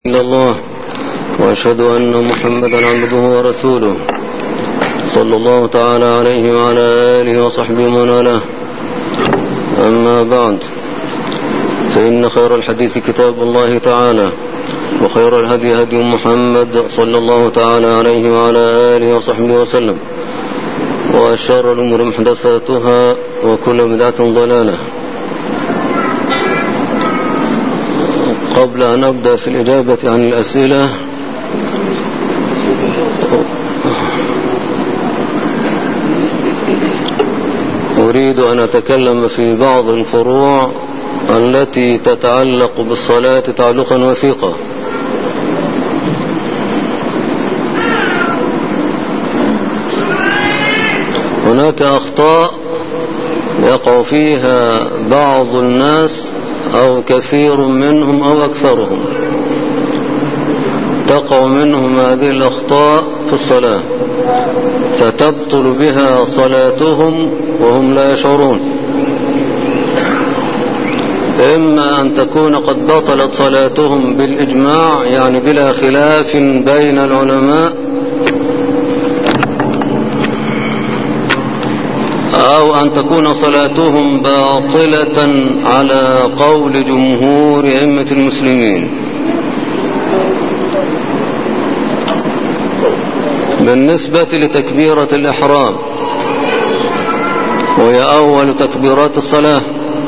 إلا الله وأشهد أن محمدا عبده ورسوله صلى الله تعالى عليه وعلى آله وصحبه ومن والاه. أما بعد، فإن خير الحديث كتاب الله تعالى، وخير الهدي هدي محمد صلى الله تعالى عليه وعلى آله وصحبه وسلم، وشر الأمور محدثاتها وكل بدعة ضلالة. قبل أن أبدأ في الإجابة عن الأسئلة، أريد أن أتكلم في بعض الفروع التي تتعلق بالصلاة تعلقا وثيقا. هناك أخطاء يقع فيها بعض الناس أو كثير منهم أو أكثرهم، تقع منهم هذه الأخطاء في الصلاة فتبطل بها صلاتهم وهم لا يشعرون. إما أن تكون قد بطلت صلاتهم بالإجماع، يعني بلا خلاف بين العلماء، أو أن تكون صلاتهم باطلة على قول جمهور أئمة المسلمين. بالنسبة لتكبيرة الإحرام، وهي أول تكبيرات الصلاة،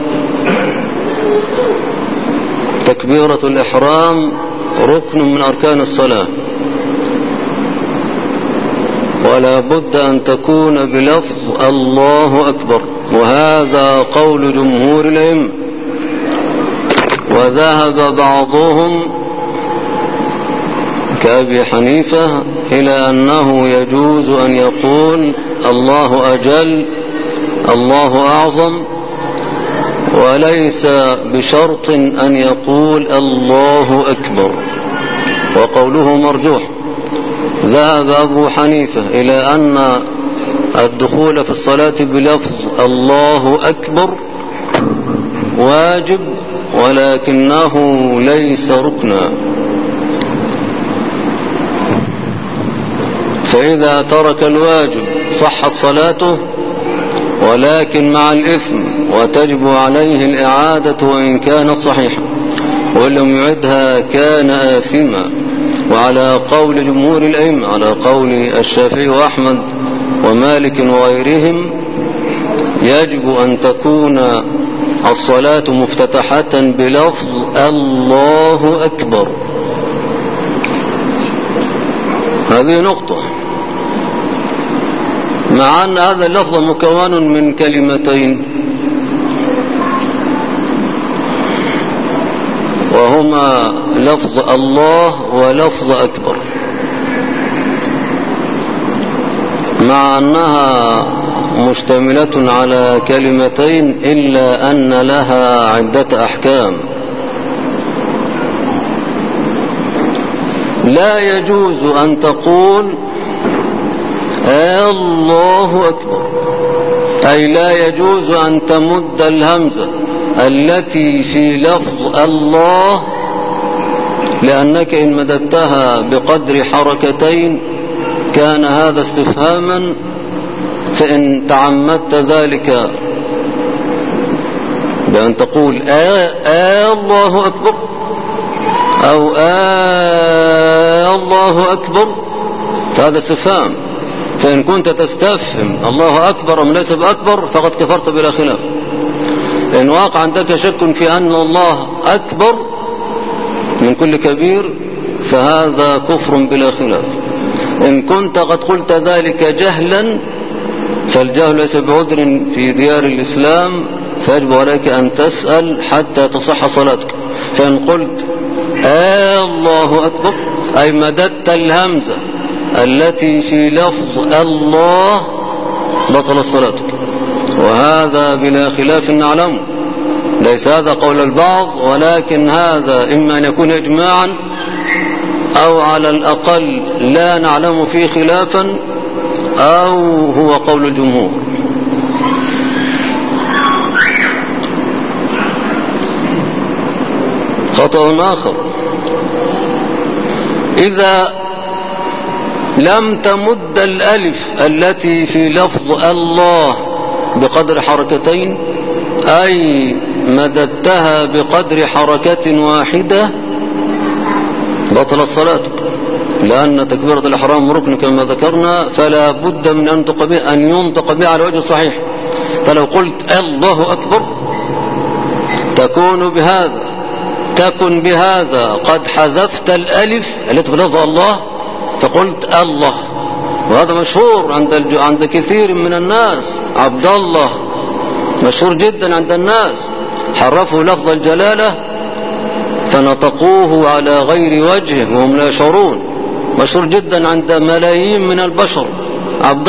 تكبيرة الإحرام ركن من أركان الصلاة، ولا بد أن تكون بلفظ الله أكبر، وهذا قول جمهور الأئمة. وذهب بعضهم كأبي حنيفة إلى أنه يجوز أن يقول الله أجل الله أعظم، وليس بشرط أن يقول الله أكبر، وقوله مرجوح. ذهب أبو حنيفة إلى أن الدخول في الصلاة بلفظ الله أكبر واجب، ولكنه ليس ركنا، فإذا ترك الواجب صحت صلاته، ولكن مع الإثم، وتجب عليه الإعادة وإن كانت صحيحة، وإن لم يعدها كان آثما. وعلى قول جمهور الأئمة، على قول الشافعي وأحمد ومالك وغيرهم، يجب أن تكون الصلاة مفتتحة بلفظ الله أكبر. هذه نقطة، مع أن هذا اللفظ مكون من كلمتين، وهما لفظ الله ولفظ أكبر، مع أنها مشتملة على كلمتين، إلا أن لها عدة أحكام. لا يجوز أن تقول الله أكبر، أي لا يجوز أن تمد الهمزة التي في لفظ الله، لأنك إن مددتها بقدر حركتين كان هذا استفهاما، فإن تعمدت ذلك بأن تقول الله أكبر أو الله أكبر، فهذا استفهام. فإن كنت تستفهم الله أكبر أم ليس بأكبر فقد كفرت بلا خلاف. إن واقع عندك شك في أن الله أكبر من كل كبير فهذا كفر بلا خلاف. إن كنت قد قلت ذلك جهلا، فالجهل ليس بعذر في ديار الإسلام، فيجب عليك أن تسأل حتى تصح صلاتك. فإن قلت الله أكبر أي مددت الهمزة التي في لفظ الله، بطل صلاتك، وهذا بلا خلاف نعلمه. ليس هذا قول البعض، ولكن هذا إما أن يكون إجماعا، أو على الأقل لا نعلم فيه خلافا، أو هو قول الجمهور. خطأ آخر إذا لم تمد الألف التي في لفظ الله بقدر حركتين، أي مددتها بقدر حركة واحدة، بطل الصلاة، لأن تكبيرة الإحرام ركن كما ذكرنا، فلا بد من أن ينطق بها على وجه الصحيح. فلو قلت الله أكبر تكن بهذا قد حذفت الألف التي في لفظ الله فقلت الله. وهذا مشهور عند كثير من الناس. عبد الله مشهور جدا عند الناس، حرفوا لفظ الجلالة فنطقوه على غير وجهه وهم لا يشعرون. مشهور جدا عند ملايين من البشر عبد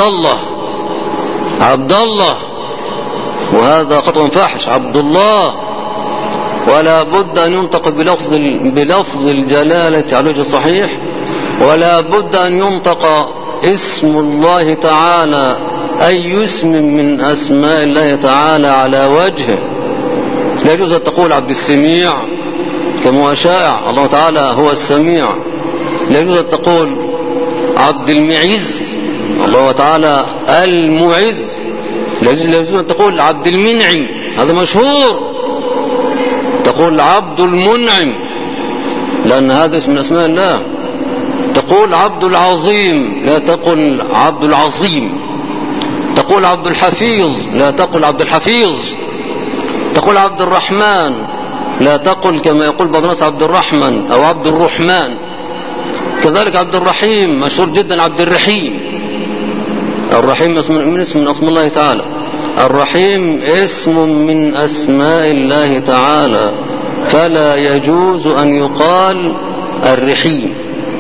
الله، وهذا خطأ فاحش. عبد الله، ولا بد أن ينطق بلفظ الجلالة على وجه الصحيح، ولا بد أن ينطق اسم الله تعالى أي اسم من أسماء الله تعالى على وجهه. لا يجوز أن تقول عبد السميع كما هو شائع، الله تعالى هو السميع. لا يجوز أن تقول عبد المعز، الله تعالى المعز. لا يجوز أن تقول عبد المنعم، هذا مشهور. تقول عبد المنعم لأن هذا اسم من أسماء الله. تقول عبد العظيم، لا تقل عبد العظيم. تقول عبد الحفيظ، لا تقل عبد الحفيظ. تقول عبد الرحمن، لا تقل كما يقول بعض الناس عبد الرحمن أو عبد الرحمن. كذلك عبد الرحيم مشهور جدا عبد الرحيم. الرحيم من اسم من أسماء الله تعالى. الرحيم اسم من أسماء الله تعالى، فلا يجوز أن يقال الرحيم.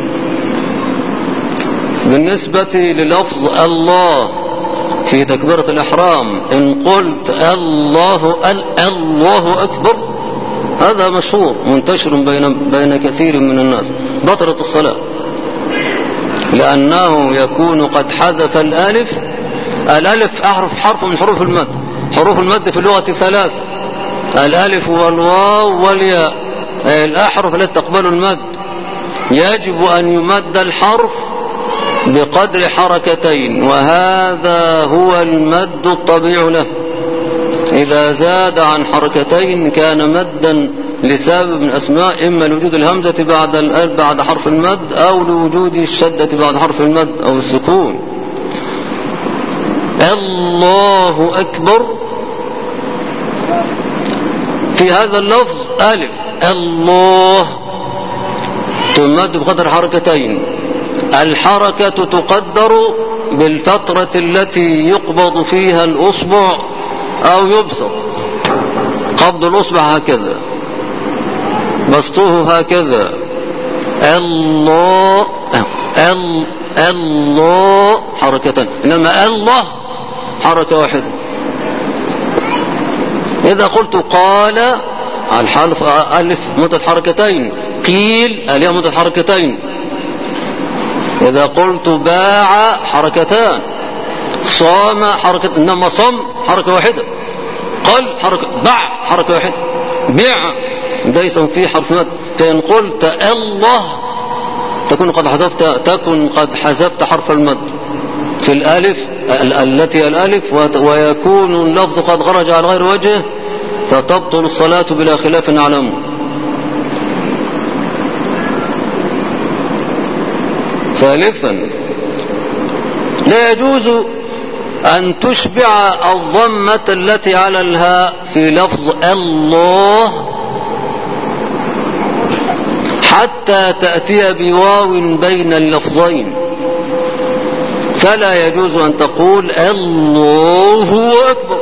بالنسبة للفظ الله في تكبيرة الإحرام، إن قلت الله أكبر، هذا مشهور منتشر بين كثير من الناس، بطلت الصلاة، لأنه يكون قد حذف الألف. الألف حرف من حروف المد. حروف المد في اللغة 3: الألف والواو والياء، الأحرف التي تقبل المد. يجب أن يمد الحرف بقدر حركتين، وهذا هو المد الطبيعي له. إذا زاد عن حركتين كان مدا لسبب من أسماء، إما لوجود الهمزة بعد حرف المد، أو لوجود الشدة بعد حرف المد أو السكون. الله أكبر في هذا اللفظ ألف الله تمد بقدر حركتين. الحركة تقدر بالفترة التي يقبض فيها الأصبع أو يبسط. قبض الأصبع هكذا، بسطه هكذا. الله حركتان، إنما الله حركة واحدة. إذا قلت قال الحرف ألف مدة حركتين، قيل الياء مدة حركتين. إذا قلت باع حركتان، صام حركة، إنما صم حركة واحدة. قل حركة، باع حركة واحدة. بيع ليس فيه حرف مد. فإن قلت الله تكون قد حذفت حرف المد في الألف التي الألف، ويكون اللفظ قد خرج على غير وجهه، فتبطل الصلاة بلا خلاف نعلمه. ثالثا، لا يجوز أن تشبع الضمة التي على الهاء في لفظ الله حتى تأتي بواو بين اللفظين. فلا يجوز أن تقول الله أكبر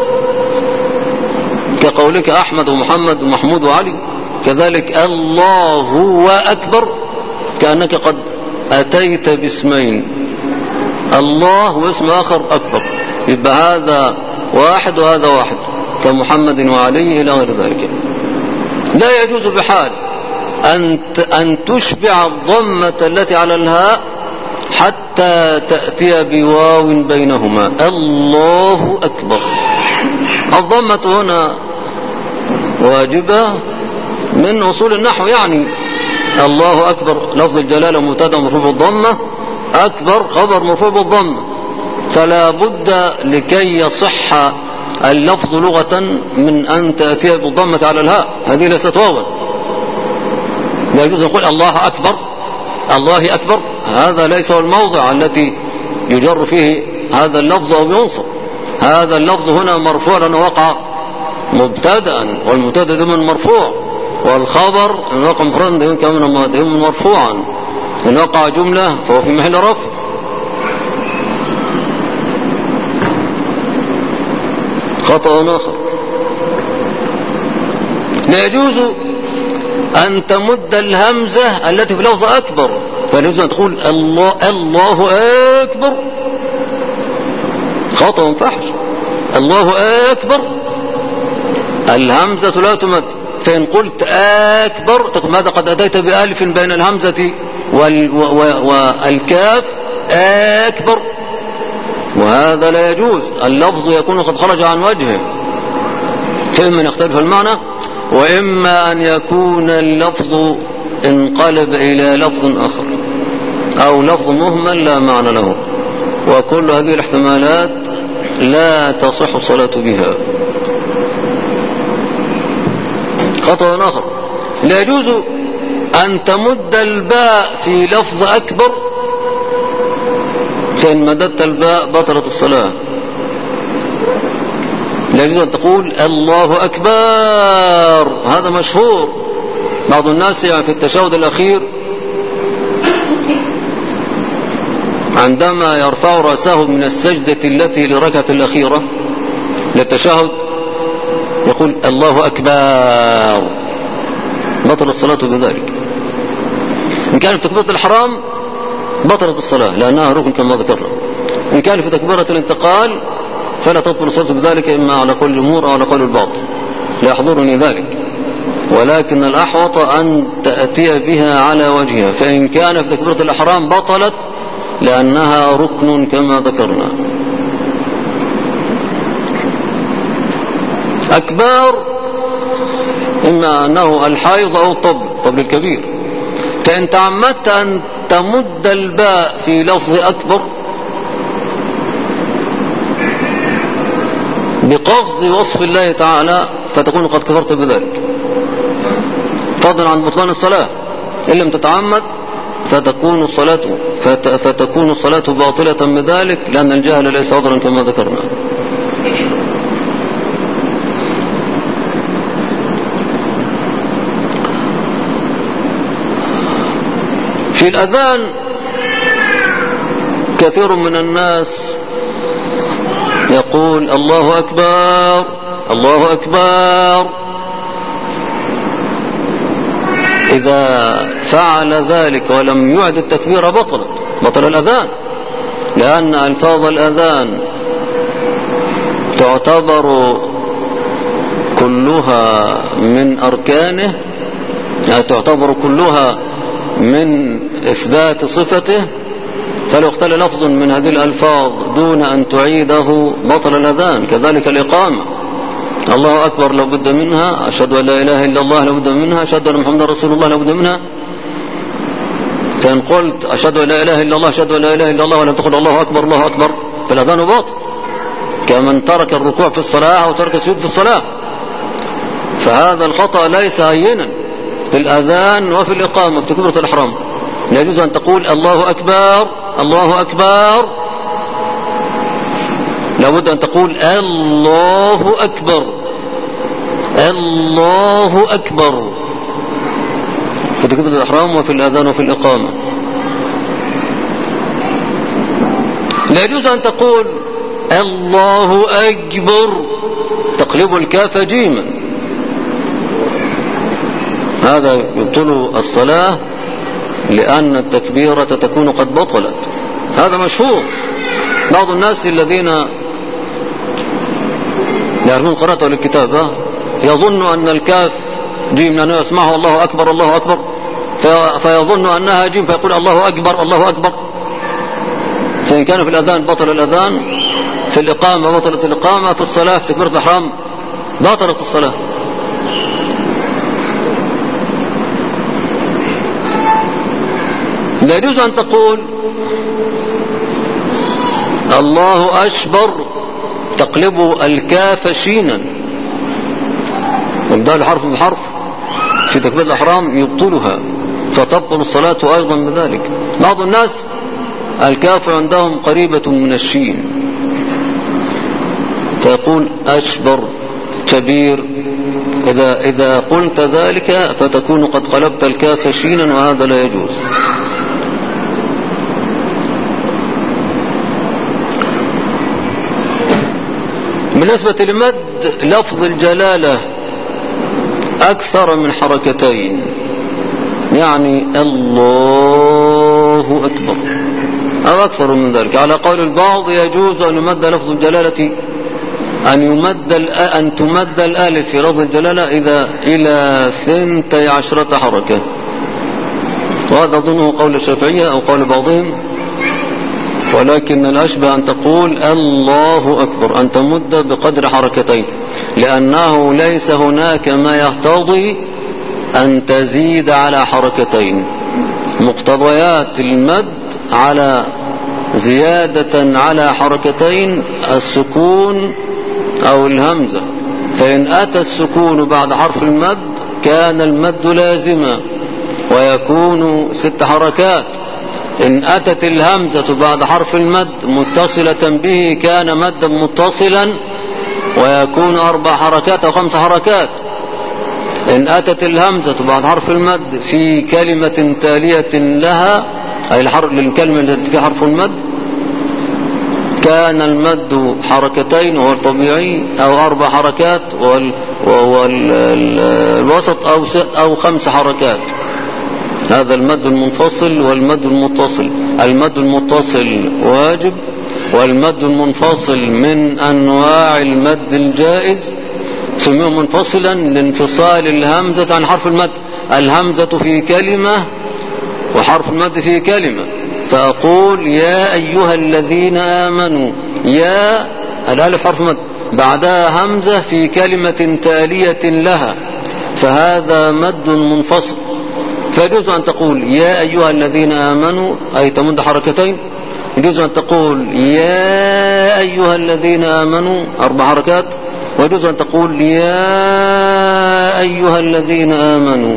كقولك أحمد ومحمد ومحمود وعلي. كذلك الله أكبر كأنك قد أتيت باسمين، الله واسم آخر أكبر، يبقى هذا واحد وهذا واحد كمحمد وعلي إلى غير ذلك. لا يجوز بحال أن تشبع الضمة التي على الهاء حتى تأتي بواو بينهما. الله أكبر. الضمة هنا واجبة من أصول النحو، يعني الله أكبر لفظ الجلالة مبتدا مرفوع بالضمة، أكبر خبر مرفوع بالضمة، فلا بد لكي يصح اللفظ لغة من أن تأتي بالضمة على الهاء، هذه ليست واوا. لا يجوز نقول الله أكبر، الله أكبر، هذا ليس هو الموضع التي يجر فيه هذا اللفظ أو ينصب. هذا اللفظ هنا مرفوع لأنه وقع مبتدأ، والمبتدأ دائما مرفوع، والخبر إن وقع مفردا دائما مرفوعا، إن وقع جملة فهو في محل رفع. خطأ آخر: لا يجوز أن تمد الهمزة التي في لفظ أكبر، فلا يجوز أن تقول الله أكبر، خطأ فحش. الله أكبر الهمزة لا تمد، فإن قلت أكبر تقول ماذا قد أتيت بألف بين الهمزة والكاف، أكبر، وهذا لا يجوز. اللفظ يكون قد خرج عن وجهه، فإما أن يختلف المعنى، وإما أن يكون اللفظ انقلب إلى لفظ آخر، أو لفظ مهمل لا معنى له، وكل هذه الاحتمالات لا تصح الصلاة بها. خطأ آخر: لا يجوز أن تمد الباء في لفظ أكبر، فإن مددت الباء بطلت الصلاة. لا يجوز أن تقول الله أكبر، هذا مشهور. بعض الناس في التشهد الأخير عندما يرفع رأسه من السجدة التي للركعة الأخيرة للتشهد يقول الله أكبر، بطل الصلاة بذلك. إن كان في تكبيرة الحرام بطلت الصلاة لأنها ركن كما ذكرنا. إن كان في تكبيرة الانتقال فلا تبطل الصلاة بذلك، إما على قول الجمهور أو على قول البعض، لا يحضرني ذلك، ولكن الأحوط أن تأتي بها على وجهها. فإن كان في تكبيرة الإحرام بطلت لأنها ركن كما ذكرنا. أكبر إما أنه الحيض أو الطبل الكبير، فإن تعمدت أن تمد الباء في لفظ أكبر بقصد وصف الله تعالى فتكون قد كفرت بذلك، فضلا عن بطلان الصلاة. إن لم تتعمد فتكون الصلاة باطلة بذلك، لأن الجهل ليس عذرا كما ذكرنا. في الأذان كثير من الناس يقول الله أكبر الله أكبر، إذا فعل ذلك ولم يعد التكبير بطل الأذان، لأن ألفاظ الأذان تعتبر كلها من أركانه، يعني تعتبر كلها من إثبات صفته، فلو اختل لفظ من هذه الألفاظ دون أن تعيده بطل الأذان. كذلك الإقامة، الله أكبر لابد منها، أشهد أن لا إله إلا الله لابد منها، أشهد أن محمد رسول الله لابد منها. فإن قلت أشهد أن لا إله إلا الله أشهد أن لا إله إلا الله ولم تقل الله أكبر الله أكبر فالأذان باطل، كمن ترك الركوع في الصلاة أو ترك السجود في الصلاة. فهذا الخطأ ليس هينا في الأذان وفي الإقامة في تكبيرة الإحرام. لا يجوز أن تقول الله أكبر الله أكبر، لابد أن تقول الله أكبر الله أكبر في تكبيرة الإحرام وفي الأذان وفي الإقامة. لا يجوز أن تقول الله أكبر تقلب الكاف جيما، هذا يبطل الصلاة لأن التكبيرة تكون قد بطلت. هذا مشهور. بعض الناس الذين يعرفون قراءته للكتابة يظن أن الكاف جيم لأنه يسمعه الله أكبر الله أكبر، فيظن أنها جيم فيقول الله أكبر الله أكبر. فإن كان في الأذان بطل الأذان، في الإقامة بطلت الإقامة، في الصلاة في تكبيرة الإحرام بطلت الصلاة. لا يجوز أن تقول الله أشبر تقلب الكاف شينا وابدأ الحرف بحرف في تكبيرة الإحرام يبطلها، فتبطل الصلاة أيضا بذلك. بعض الناس الكاف عندهم قريبة من الشين فيقول أشبر كبير، إذا قلت ذلك فتكون قد قلبت الكاف شينا وهذا لا يجوز. بالنسبة لمد لفظ الجلالة أكثر من حركتين، يعني الله أكبر أو أكثر من ذلك، على قول البعض يجوز أن يمد لفظ الجلالة أن تمد الألف في لفظ الجلالة إلى 12 حركة، وهذا أظنه قول الشافعية أو قول بعضهم، ولكن الأشبه أن تقول الله أكبر، أن تمد بقدر حركتين، لأنه ليس هناك ما يقتضي أن تزيد على حركتين. مقتضيات المد على زيادة على حركتين السكون أو الهمزة، فإن أتى السكون بعد حرف المد كان المد لازما ويكون 6 حركات. إن أتت الهمزة بعد حرف المد متصلة به كان مدا متصلا ويكون 4 حركات أو 5 حركات. إن أتت الهمزة بعد حرف المد في كلمة تالية لها، أي الكلمة التي فيها حرف المد، كان المد حركتين وهو الطبيعي أو 4 حركات، والوسط أو 5 حركات. هذا المد المنفصل والمد المتصل. المد المتصل واجب، والمد المنفصل من أنواع المد الجائز، سميه منفصلا لانفصال الهمزة عن حرف المد. الهمزة في كلمة وحرف المد في كلمة، فأقول يا أيها الذين آمنوا، يا الألف حرف مد بعدها همزة في كلمة تالية لها، فهذا مد منفصل. فيجوز أن تقول يا أيها الذين آمنوا أي تمد حركتين، يجوز أن تقول يا أيها الذين آمنوا 4 حركات، ويجوز أن تقول يا أيها الذين آمنوا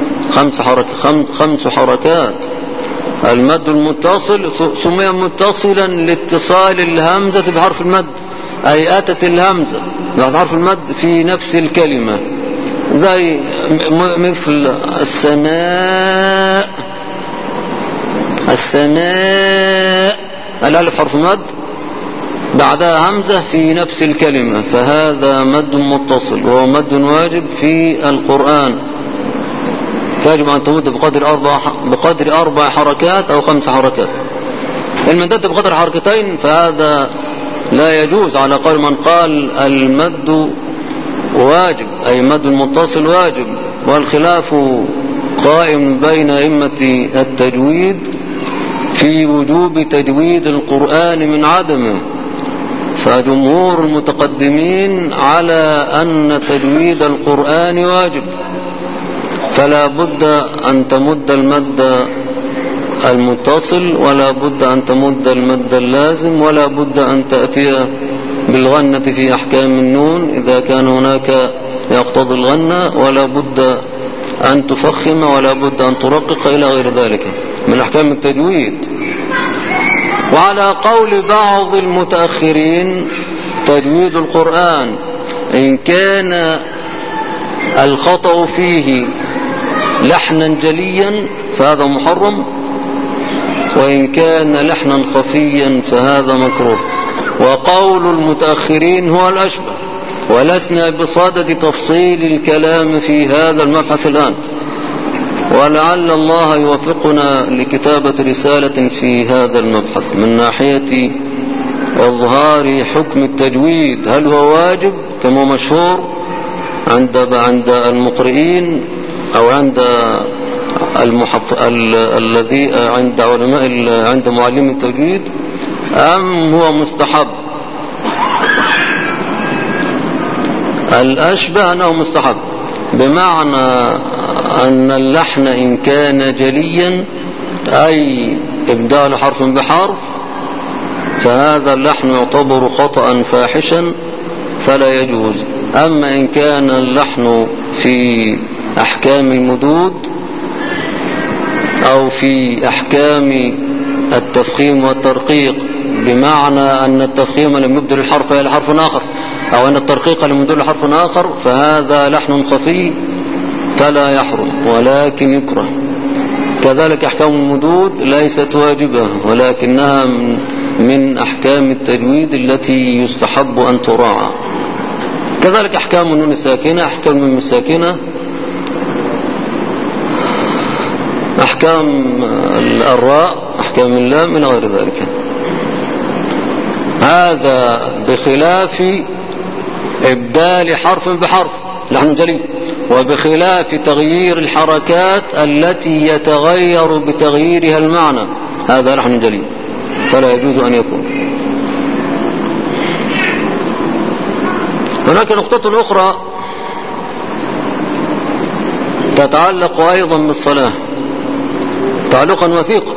5 حركات. المد المتصل سمي متصلا لاتصال الهمزة بحرف المد، أي أتت الهمزة بعد حرف المد في نفس الكلمة، زي مثل السماء، الألف حرف مد بعدها همزة في نفس الكلمة، فهذا مد متصل وهو مد واجب في القرآن، فيجب أن تمد بقدر 4 حركات أو 5 حركات. المدد بقدر حركتين فهذا لا يجوز على قول من قال المد واجب، أي مد المتصل واجب، والخلاف قائم بين أئمة التجويد في وجوب تجويد القرآن من عدمه. فجمهور المتقدمين على أن تجويد القرآن واجب، فلا بد أن تمد المد المتصل، ولا بد أن تمد المد اللازم، ولا بد أن تأتي بالغنة في أحكام النون إذا كان هناك يقتضي الغنة، ولا بد أن تفخم، ولا بد أن ترقق إلى غير ذلك من أحكام التجويد. وعلى قول بعض المتأخرين تجويد القرآن إن كان الخطأ فيه لحنا جليا فهذا محرم، وإن كان لحنا خفيا فهذا مكروه. وقول المتأخرين هو الأشبه، ولسنا بصدد تفصيل الكلام في هذا المبحث الآن، ولعل الله يوفقنا لكتابة رسالة في هذا المبحث من ناحية إظهار حكم التجويد، هل هو واجب كما مشهور عند المقرئين أو عند الذي عند علماء عند معلم التجويد، أم هو مستحب؟ الأشبه أنه مستحب، بمعنى أن اللحن إن كان جليا أي إبدال حرف بحرف، فهذا اللحن يعتبر خطأ فاحشا فلا يجوز. أما إن كان اللحن في أحكام المدود أو في أحكام التفخيم والترقيق، بمعنى أن التفخيم لم يبدل الحرف إلى حرف آخر، أو أن الترقيق لم يبدل حرف آخر، فهذا لحن خفي فلا يحرم ولكن يكره. كذلك أحكام المدود ليست واجبة ولكنها من أحكام التجويد التي يستحب أن تراعى. كذلك أحكام النون الساكنة، أحكام النون الساكنة، أحكام الراء، أحكام اللام من غير ذلك. هذا بخلاف إبدال حرف بحرف لحن جلي، وبخلاف تغيير الحركات التي يتغير بتغييرها المعنى، هذا لحن جلي فلا يجوز أن يكون. هناك نقطة أخرى تتعلق أيضا بالصلاة تعلقا وثيقا.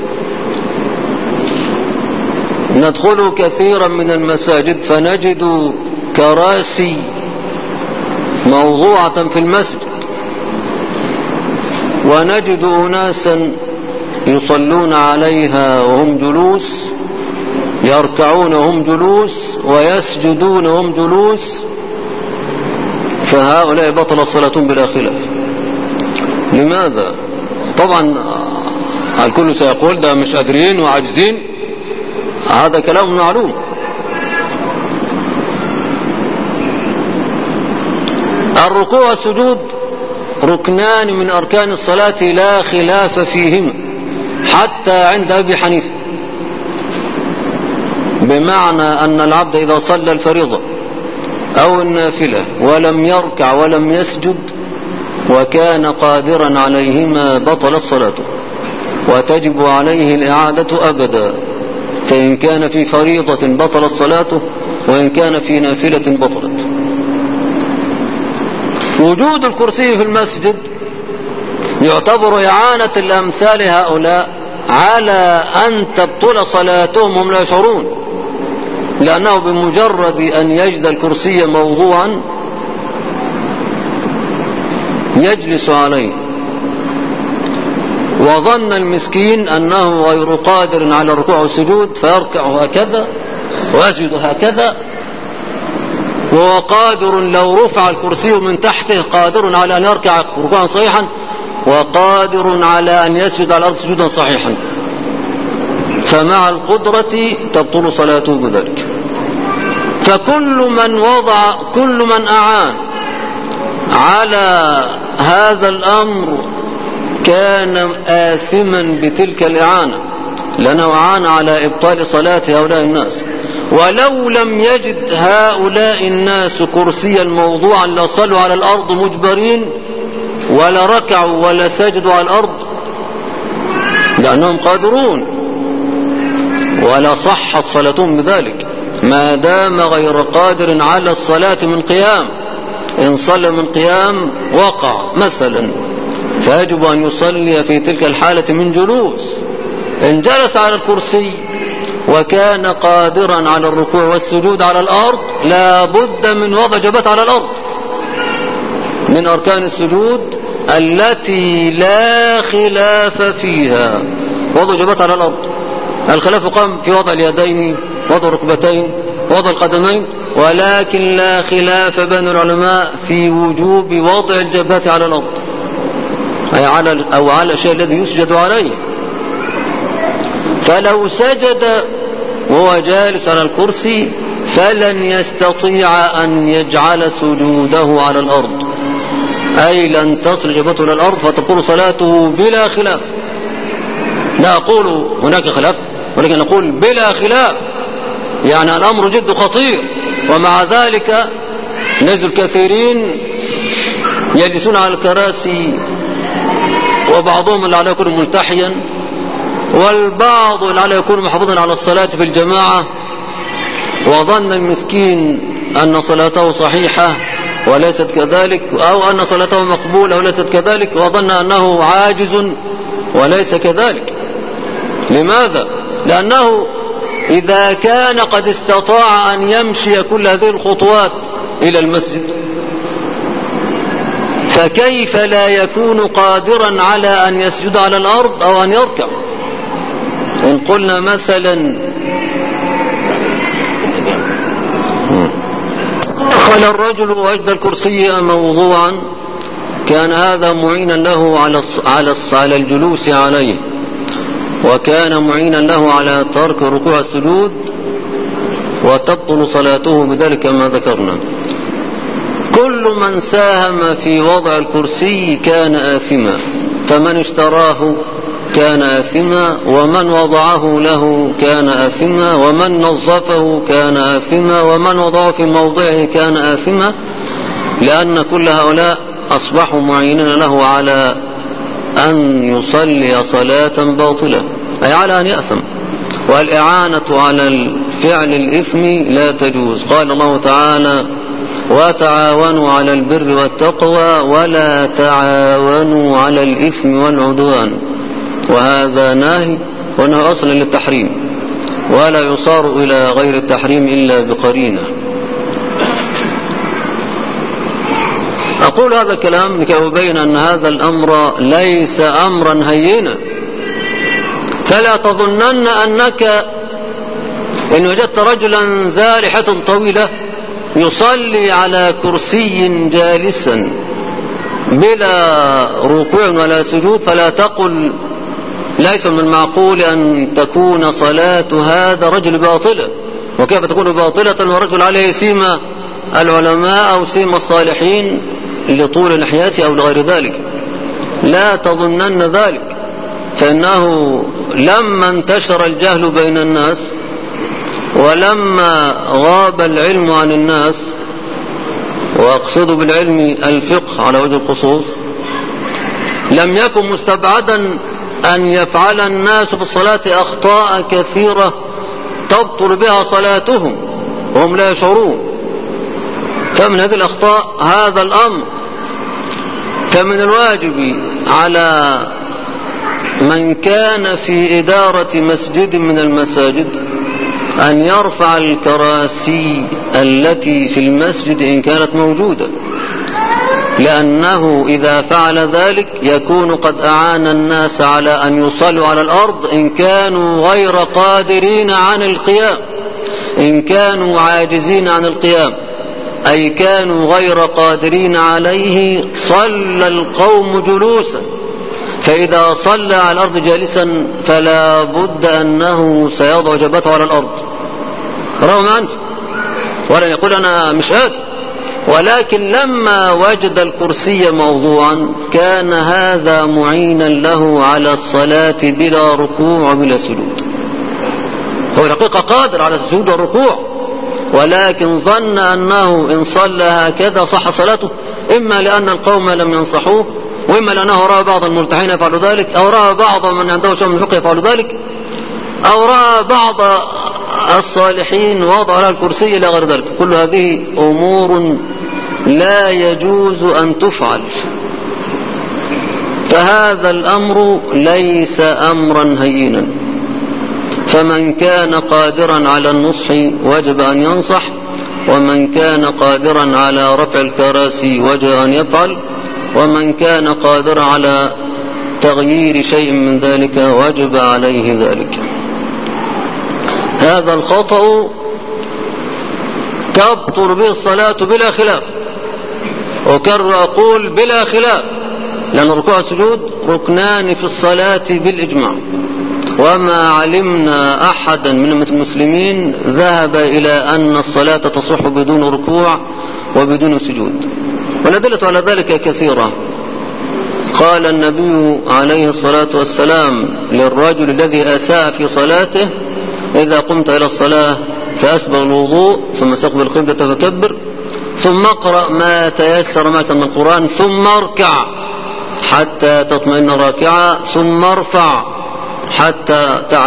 ندخل كثيرا من المساجد فنجد كراسي موضوعة في المسجد، ونجد أناسا يصلون عليها وهم جلوس، يركعون وهم جلوس، ويسجدون وهم جلوس، فهؤلاء بطل صلاتهم بلا خلاف. لماذا؟ طبعا الكل سيقول ده مش قادرين وعاجزين، هذا كلام معلوم. الركوع والسجود ركنان من أركان الصلاة لا خلاف فيهما حتى عند أبي حنيفة، بمعنى أن العبد إذا صلى الفريضة أو النافلة ولم يركع ولم يسجد وكان قادرا عليهما بطلت صلاته، وتجب عليه الإعادة أبدا، فإن كان في فريضة بطلت صلاته، وإن كان في نافلة بطلت. وجود الكرسي في المسجد يعتبر إعانة الأمثال هؤلاء على أن تبطل صلاتهم وهم لا يشعرون، لأنه بمجرد أن يجد الكرسي موضوعا يجلس عليه، وظن المسكين أنه غير قادر على الركوع والسجود فيركع هكذا ويسجد هكذا، وهو قادر لو رفع الكرسي من تحته قادر على أن يركع ركوعا صحيحا، وقادر على أن يسجد على الأرض سجودا صحيحا، فمع القدرة تبطل صلاته بذلك. فكل من أعان على هذا الأمر كان آثما بتلك الإعانة، لأنه أعان على إبطال صلاة هؤلاء الناس. ولو لم يجد هؤلاء الناس كرسيا موضوعا لصلوا على الأرض مجبرين، ولا ركعوا ولا سجدوا على الأرض لأنهم قادرون، ولا صحت صلاتهم بذلك ما دام غير قادر على الصلاة من قيام. إن صلى من قيام وقع مثلا، فيجب أن يصلي في تلك الحالة من جلوس. إن جلس على الكرسي وكان قادرا على الركوع والسجود على الأرض لا بد من وضع جبهته على الأرض، من أركان السجود التي لا خلاف فيها وضع جبهته على الأرض. الخلاف قام في وضع اليدين، وضع الركبتين، وضع القدمين، ولكن لا خلاف بين العلماء في وجوب وضع الجبهة على الأرض، أي على الشيء الذي يسجد عليه. فلو سجد وهو جالس على الكرسي فلن يستطيع أن يجعل سجوده على الأرض، أي لن تصل جبهته إلى الأرض فتبطل صلاته بلا خلاف. لا أقول هناك خلاف، ولكن نقول بلا خلاف، يعني الأمر جد خطير. ومع ذلك نجد الكثيرين يجلسون على الكراسي، وبعضهم لعله يكون ملتحيا، والبعض لعله يكون محافظا على الصلاة في الجماعة، وظن المسكين أن صلاته صحيحة وليست كذلك، أو أن صلاته مقبولة وليست كذلك، وظن أنه عاجز وليس كذلك. لماذا؟ لأنه إذا كان قد استطاع أن يمشي كل هذه الخطوات إلى المسجد، فكيف لا يكون قادرا على أن يسجد على الأرض أو أن يركع؟ إن قلنا مثلا دخل الرجل وجد الكرسي موضوعا، كان هذا معينا له على الجلوس عليه، وكان معينا له على ترك ركوع السجود، وتبطل صلاته بذلك كما ذكرنا. كل من ساهم في وضع الكرسي كان آثما، فمن اشتراه كان آثما، ومن وضعه له كان آثما، ومن نظفه كان آثما، ومن وضعه في موضعه كان آثما، لأن كل هؤلاء أصبحوا معينين له على أن يصلي صلاة باطلة، أي على أن يأثم. والإعانة على الفعل الإثم لا تجوز. قال الله تعالى: وتعاونوا على البر والتقوى ولا تعاونوا على الإثم والعدوان. وهذا ناهي، وأنه أصل للتحريم، ولا يصار إلى غير التحريم إلا بقرينة. أقول هذا الكلام لكي أبين أن هذا الأمر ليس أمرا هينا، فلا تظنن أنك إن وجدت رجلا زارحة طويلة يصلي على كرسي جالسا بلا ركوع ولا سجود فلا تقل ليس من المعقول أن تكون صلاة هذا رجل باطلة. وكيف تكون باطلة ورجل عليه سيما العلماء أو سيما الصالحين لطول لحياته أو لغير ذلك؟ لا تظنن ذلك، فإنه لما انتشر الجهل بين الناس ولما غاب العلم عن الناس، وأقصد بالعلم الفقه على وجه الخصوص، لم يكن مستبعدا أن يفعل الناس في الصلاة أخطاء كثيرة تبطل بها صلاتهم وهم لا يشعرون. فمن هذه الأخطاء هذا الأمر. فمن الواجب على من كان في إدارة مسجد من المساجد أن يرفع الكراسي التي في المسجد إن كانت موجودة، لأنه إذا فعل ذلك يكون قد أعان الناس على أن يصلوا على الأرض إن كانوا غير قادرين عن القيام، إن كانوا عاجزين عن القيام، أي كانوا غير قادرين عليه، صلى القوم جلوسا. فإذا صلى على الأرض جالسا فلا بد أنه سيضع جبهته على الأرض رغم أنفه، ولن يقول أنا مش قادر. ولكن لما وجد الكرسي موضوعا كان هذا معينا له على الصلاة بلا ركوع وبلا سجود. هو الحقيقة قادر على السجود والركوع، ولكن ظن أنه إن صلى هكذا صح صلاته، إما لأن القوم لم ينصحوه، وإما لأنه رأى بعض الملتحين يفعل ذلك، أو رأى بعض من عنده شيء من الفقه يفعل ذلك، أو رأى بعض الصالحين وضع لها الكرسي إلى غير ذلك. كل هذه أمور لا يجوز أن تفعل، فهذا الأمر ليس أمرا هينا. فمن كان قادرا على النصح وجب أن ينصح، ومن كان قادرا على رفع الكراسي وجب أن يفعل، ومن كان قادرا على تغيير شيء من ذلك وجب عليه ذلك. هذا الخطأ تبطل به الصلاة بلا خلاف، وكرر أقول بلا خلاف، لأن الركوع والسجود ركنان في الصلاة بالإجماع، وما علمنا أحدا من المسلمين ذهب إلى أن الصلاة تصح بدون ركوع وبدون سجود، والأدلة على ذلك كثيرة. قال النبي عليه الصلاة والسلام للرجل الذي أساء في صلاته: إذا قمت إلى الصلاة فأسبغ الوضوء ثم استقبل القبلة فكبر، ثم اقرأ ما تيسر معك من القرآن، ثم اركع حتى تطمئن راكعا، ثم ارفع حتى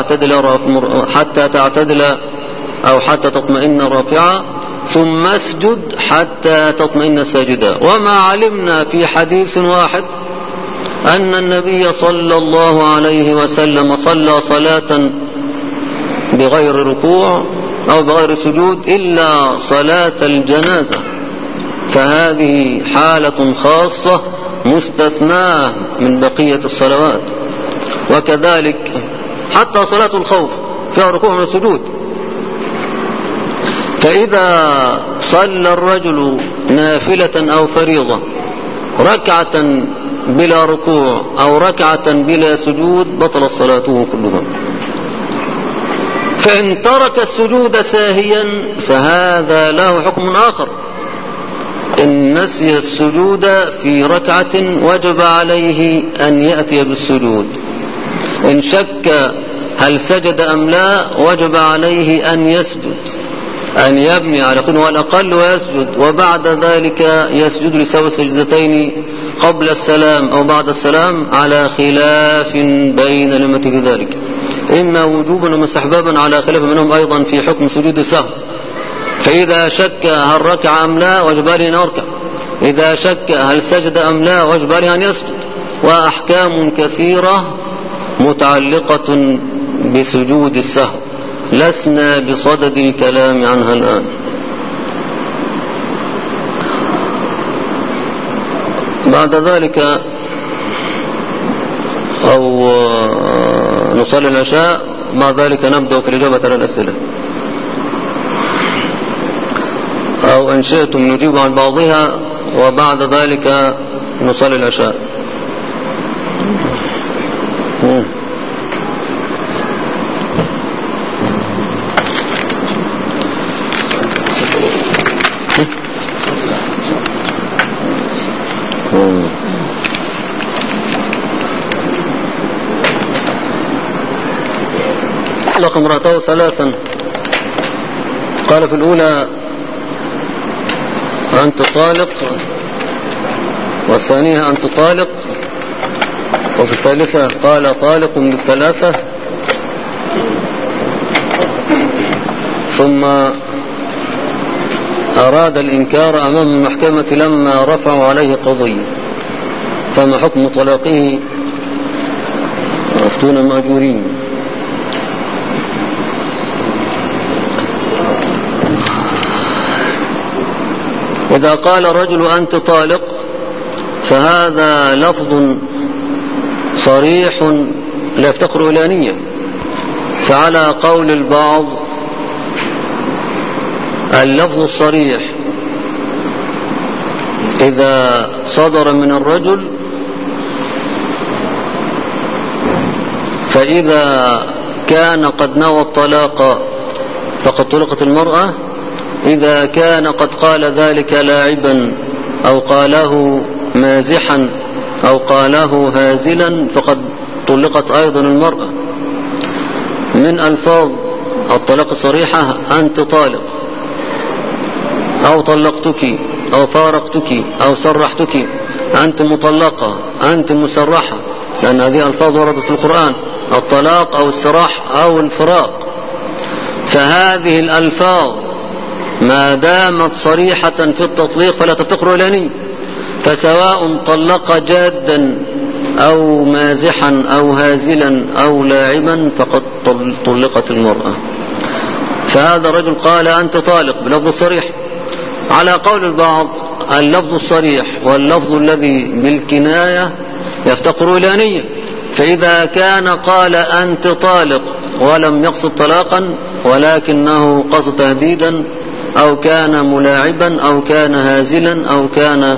تعتدل أو حتى تطمئن رافعا، ثم اسجد حتى تطمئن ساجدا. وما علمنا في حديث واحد أن النبي صلى الله عليه وسلم صلى صلاة بغير ركوع أو بغير سجود إلا صلاة الجنازة، فهذه حالة خاصة مستثناة من بقية الصلوات. وكذلك حتى صلاة الخوف فيها ركوع وسجود، فإذا صلى الرجل نافلة أو فريضة ركعة بلا ركوع أو ركعة بلا سجود بطل صلاته كلها. فإن ترك السجود ساهيا فهذا له حكم آخر. إن نسي السجود في ركعة وجب عليه أن يأتي بالسجود. إن شك هل سجد أم لا وجب عليه أن يسجد، أن يبني على كل والأقل ويسجد، وبعد ذلك يسجد لسوى السجدتين قبل السلام أو بعد السلام على خلاف بين الأمة في ذلك، إما وجوبا ومستحبابا على خلاف منهم أيضا في حكم سجود السهو. فإذا شك هل ركع أم لا وجب عليه أن يركع، إذا شك هل سجد أم لا وجب عليه أن يسجد، وأحكام كثيرة متعلقة بسجود السهو لسنا بصدد الكلام عنها الآن. بعد ذلك أو نصلي العشاء، مع ذلك نبدأ في الإجابة على الأسئلة، أو إن شئتم نجيب عن بعضها وبعد ذلك نصلي العشاء. طلق امرأته ثلاثا، قال في الأولى أنت طالق، والثانية أنت طالق، وفي الثالثة قال طالق بالثلاثة، ثم أراد الإنكار أمام المحكمة لما رفعوا عليه قضية، فما حكم طلاقه؟ أفتون مأجورين. إذا قال الرجل أنت طالق فهذا لفظ صريح لا يفتقر إلى نية، فعلى قول البعض اللفظ الصريح إذا صدر من الرجل فإذا كان قد نوى الطلاق فقد طلقت المرأة، إذا كان قد قال ذلك لاعبا أو قاله مازحا أو قاله هازلا فقد طلقت أيضا المرأة. من ألفاظ الطلاق الصريحة أنت طالق، أو طلقتك، أو فارقتك، أو سرحتك، أنت مطلقة، أنت مسرحة، لأن هذه ألفاظ وردت في القرآن، الطلاق أو السراح أو الفراق. فهذه الألفاظ ما دامت صريحة في التطليق فلا تفتقر إلى نية، فسواء طلق جادا أو مازحا أو هازلا أو لاعبا فقد طلقت المرأة. فهذا الرجل قال أنت طالق بلفظ الصريح. على قول البعض اللفظ الصريح واللفظ الذي بالكناية يفتقر إلى نية، فإذا كان قال أنت طالق ولم يقصد طلاقا ولكنه قصد تهديدا أو كان ملاعبا أو كان هازلا أو كان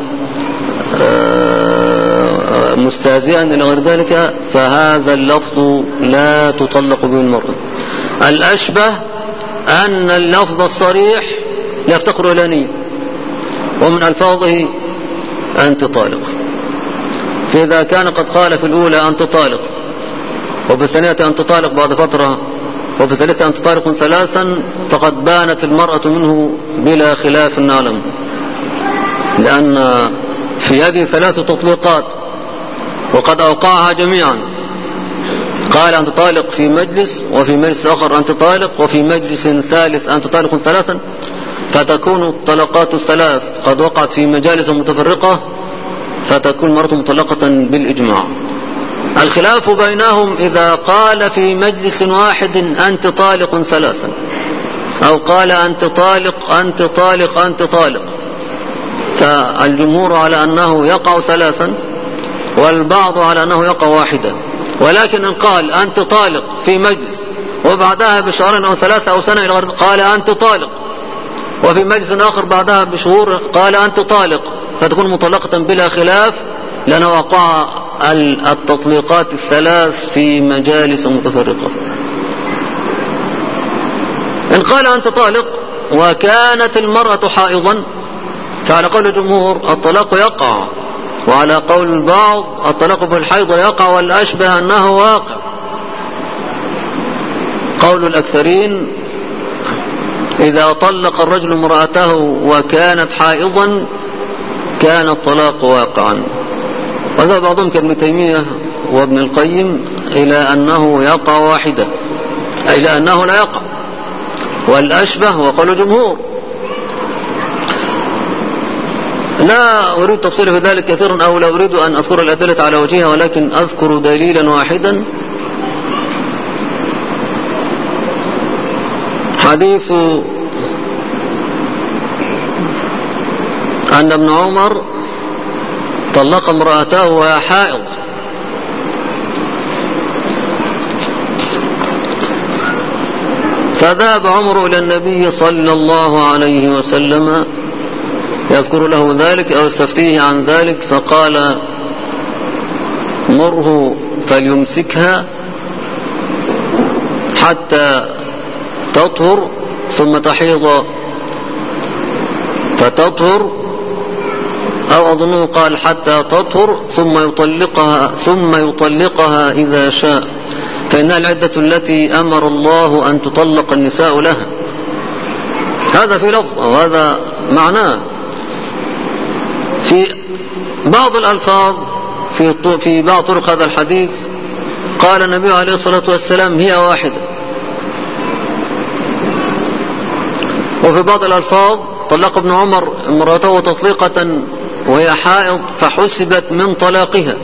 مستهزئا إلى غير ذلك، فهذا اللفظ لا تطلق به المرأة. الأشبه أن اللفظ الصريح يفتقر إلى نية، ومن ألفاظه أنت طالق. فإذا كان قد قال في الأولى أنت طالق، وفي الثانية أنت طالق بعد فترة، وفي الثالثة أنت طالق ثلاثا، فقد بانت المرأة منه بلا خلاف نعلم، لأن في هذه ثلاث تطليقات وقد أوقعها جميعا. قال أنت طالق في مجلس، وفي مجلس آخر أنت طالق، وفي مجلس ثالث أنت طالق ثلاثا، فتكون الطلقات الثلاث قد وقعت في مجالس متفرقة فتكون مرته مطلقة بالإجماع. الخلاف بينهم إذا قال في مجلس واحد أنت طالق ثلاثا، أو قال أنت طالق أنت طالق أنت طالق، فالجمهور على أنه يقع ثلاثا والبعض على أنه يقع واحدا. ولكن إن قال أنت طالق في مجلس وبعدها بشهر أو ثلاثة أو سنة إلى غير قال أنت طالق، وفي مجلس آخر بعدها بشهور قال أنت طالق، فتكون مطلقة بلا خلاف، لأنه وقع التطليقات الثلاث في مجالس متفرقة. إن قال أنت طالق وكانت المرأة حائضا، فعلى قول الجمهور الطلاق يقع، وعلى قول البعض الطلاق بالحيض يقع، والأشبه أنه واقع. قول الأكثرين إذا طلق الرجل امرأته وكانت حائضا كان الطلاق واقعا. وذهب بعضهم كابن تيمية وابن القيم إلى أنه يقع واحدة، أي إلى أنه لا يقع، والأشبه وقال الجمهور. لا أريد تفصيل في ذلك كثيرا، أو لا أريد أن أذكر الأدلة على وجهها، ولكن أذكر دليلا واحدا، حديث أن ابن عمر طلق امرأته وهي حائض، فذهب عمر إلى النبي صلى الله عليه وسلم يذكر له ذلك أو يستفتيه عن ذلك، فقال مره فليمسكها حتى تطهر ثم تحيض فتطهر، أو أظنه قال حتى تطهر ثم يطلقها إذا شاء، فإنها العدة التي أمر الله أن تطلق النساء لها. هذا في لفظ وهذا معناه. في بعض الألفاظ في بعض طرق هذا الحديث قال النبي عليه الصلاة والسلام هي واحدة، وفي بعض الألفاظ طلق ابن عمر امرأته تطليقة وهي حائض فحسبت من طلاقها.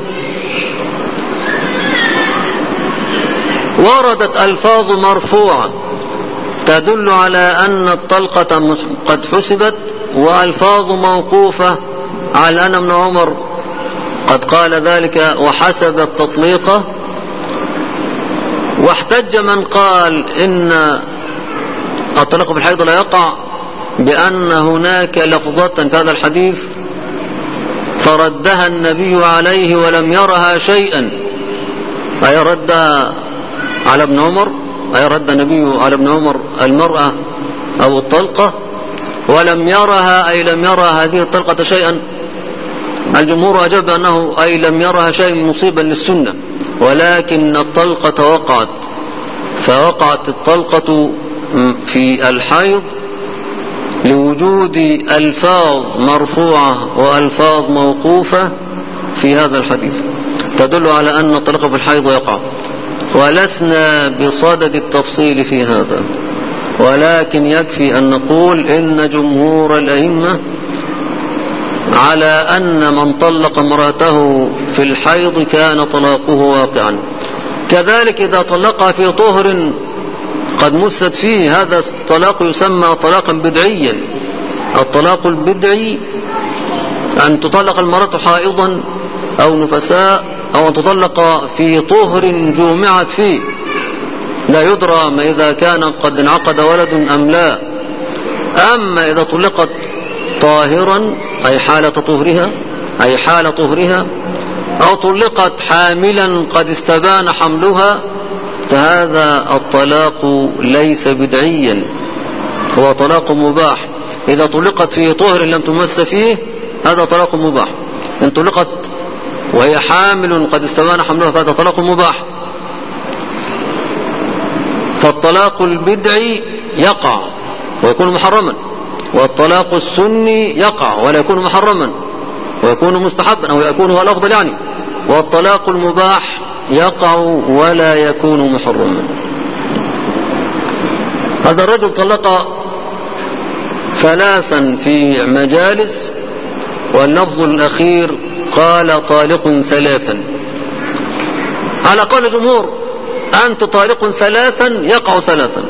وردت ألفاظ مرفوعة تدل على أن الطلقة قد حسبت، وألفاظ موقوفة على أن ابن عمر قد قال ذلك وحسب التطليقة. واحتج من قال إن الطلاق بالحيض لا يقع بأن هناك لفظة في هذا الحديث فردها النبي عليه ولم يرها شيئا، أي ردها على ابن عمر، أي رد النبي على ابن عمر المرأة أو الطلقة ولم يرها، أي لم يرى هذه الطلقة شيئا. الجمهور أجاب أنه أي لم يرها شيء مصيبا للسنة، ولكن الطلقة وقعت، فوقعت الطلقة في الحيض لوجود ألفاظ مرفوعة وألفاظ موقوفة في هذا الحديث تدل على أن الطلاق في الحيض يقع. ولسنا بصدد التفصيل في هذا، ولكن يكفي أن نقول إن جمهور الأئمة على أن من طلق امرأته في الحيض كان طلاقه واقعا. كذلك إذا طلقها في طهر قد مست فيه، هذا الطلاق يسمى طلاقا بدعيا. الطلاق البدعي أن تطلق المرأة حائضا أو نفساء، أو أن تطلق في طهر جومعت فيه، لا يدرى ما إذا كان قد انعقد ولد أم لا. أما إذا طلقت طاهرا أي حالة طهرها، أو طلقت حاملا قد استبان حملها، فهذا الطلاق ليس بدعيا، هو طلاق مباح. إذا طلقت في طهر لم تمس فيه هذا طلاق مباح. إن طلقت وهي حامل قد استبان حملها فهذا طلاق مباح. فالطلاق البدعي يقع ويكون محرما، والطلاق السني يقع ولا يكون محرما ويكون مستحبا أو يكون هو الأفضل يعني، والطلاق المباح يقع ولا يكون محرما. هذا الرجل طلق ثلاثا في مجالس، واللفظ الأخير قال طالق ثلاثا. على قول الجمهور أنت طالق ثلاثا يقع ثلاثا،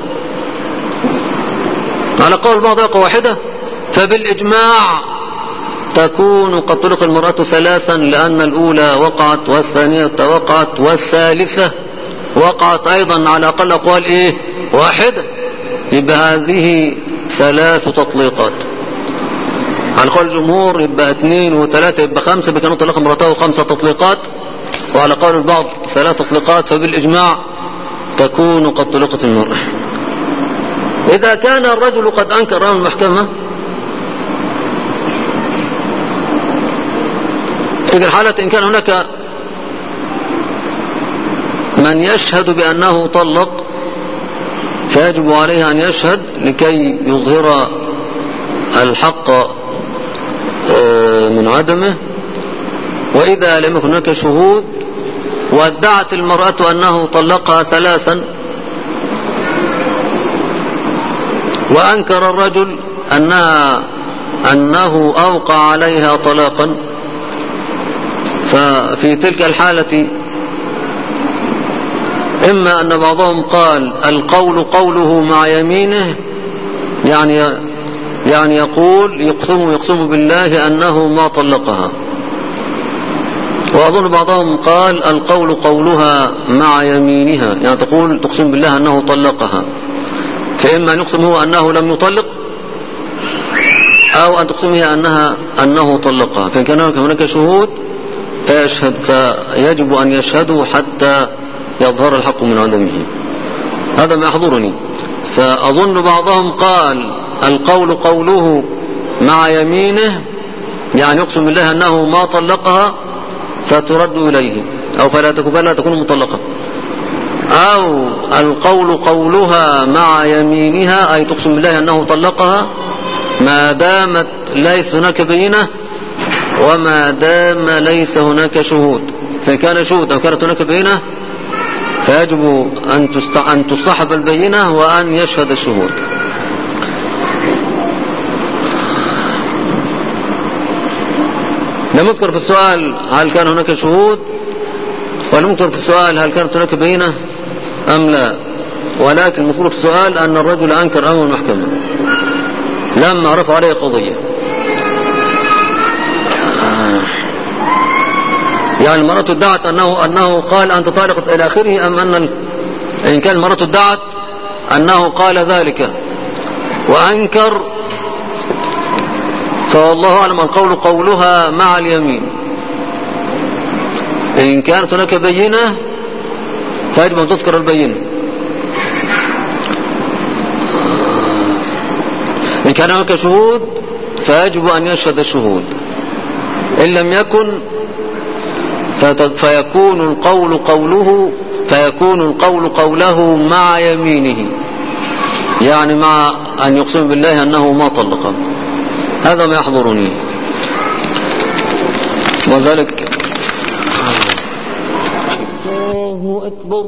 على قول البعض يقع واحدة. فبالإجماع تكون قد طلق المرأة ثلاثا، لأن الأولى وقعت والثانية وقعت والثالثة وقعت أيضا على أقل أقوال إيه؟ واحدة. يبقى هذه 3 تطليقات. على قول الجمهور يبقى 2 و3 يبقى 5، بكانوا طلق امرأته 5 تطليقات. وعلى قول البعض 3 تطليقات. فبالإجماع تكون قد طلقت المرأة. إذا كان الرجل قد أنكر أمام المحكمة في الحالة إن كان هناك من يشهد بأنه طلق فيجب عليه أن يشهد لكي يظهر الحق من عدمه. وإذا لم يكن هناك شهود وادعت المرأة أنه طلقها 3 وأنكر الرجل أنه أوقع عليها طلاقا، ففي تلك الحالة إما أن بعضهم قال القول قوله مع يمينه، يعني يقول يقسم بالله أنه ما طلقها. وأظن بعضهم قال القول قولها مع يمينها، يعني تقول تقسم بالله أنه طلقها. فإما أن يقسم هو أنه لم يطلق أو أن تقسم هي أنه طلقها. فإن كان هناك شهود فيجب أن يشهدوا حتى يظهر الحق من عدمه. هذا ما يحضرني. فأظن بعضهم قال القول قوله مع يمينه، يعني يقسم بالله أنه ما طلقها فترد إليه أو فلا تكون مطلقة. أو القول قولها مع يمينها، أي تقسم بالله أنه طلقها ما دامت ليس هناك بينة وما دام ليس هناك شهود. فإن كان شهود أو كانت هناك بينة فيجب أن تصطحب البينة وأن يشهد الشهود. لم يذكر في السؤال هل كان هناك شهود، ولم يذكر في السؤال هل كانت هناك بينة أم لا، ولكن المذكور في السؤال أن الرجل أنكر أمام المحكمة لما رفع عليه قضية. يعني المرأة ادعت أنه قال أنت طالق إلى آخره، أم إن كان المرأة ادعت أنه قال ذلك وأنكر، فوالله أعلم القول قولها مع اليمين. إن كانت هناك بينة فيجب أن تذكر البينة. إن كان هناك شهود فيجب أن يشهد الشهود. إن لم يكن فيكون القول قوله مع يمينه، يعني مع أن يقسم بالله أنه ما طلق. هذا ما يحضرني. وذلك الله أكبر.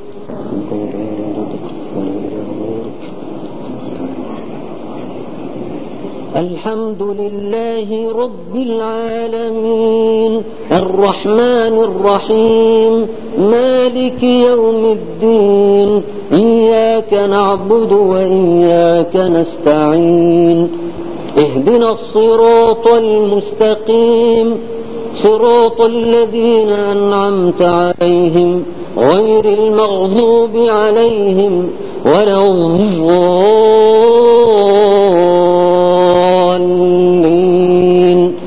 الحمد لله رب العالمين الرحمن الرحيم مالك يوم الدين إياك نعبد وإياك نستعين اهدنا الصراط المستقيم صراط الذين أنعمت عليهم غير المغضوب عليهم ولا الضالين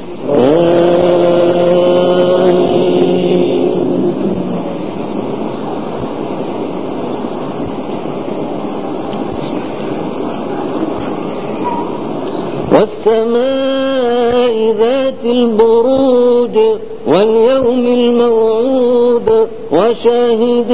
والسماء ذات البروج واليوم الموعود وشاهد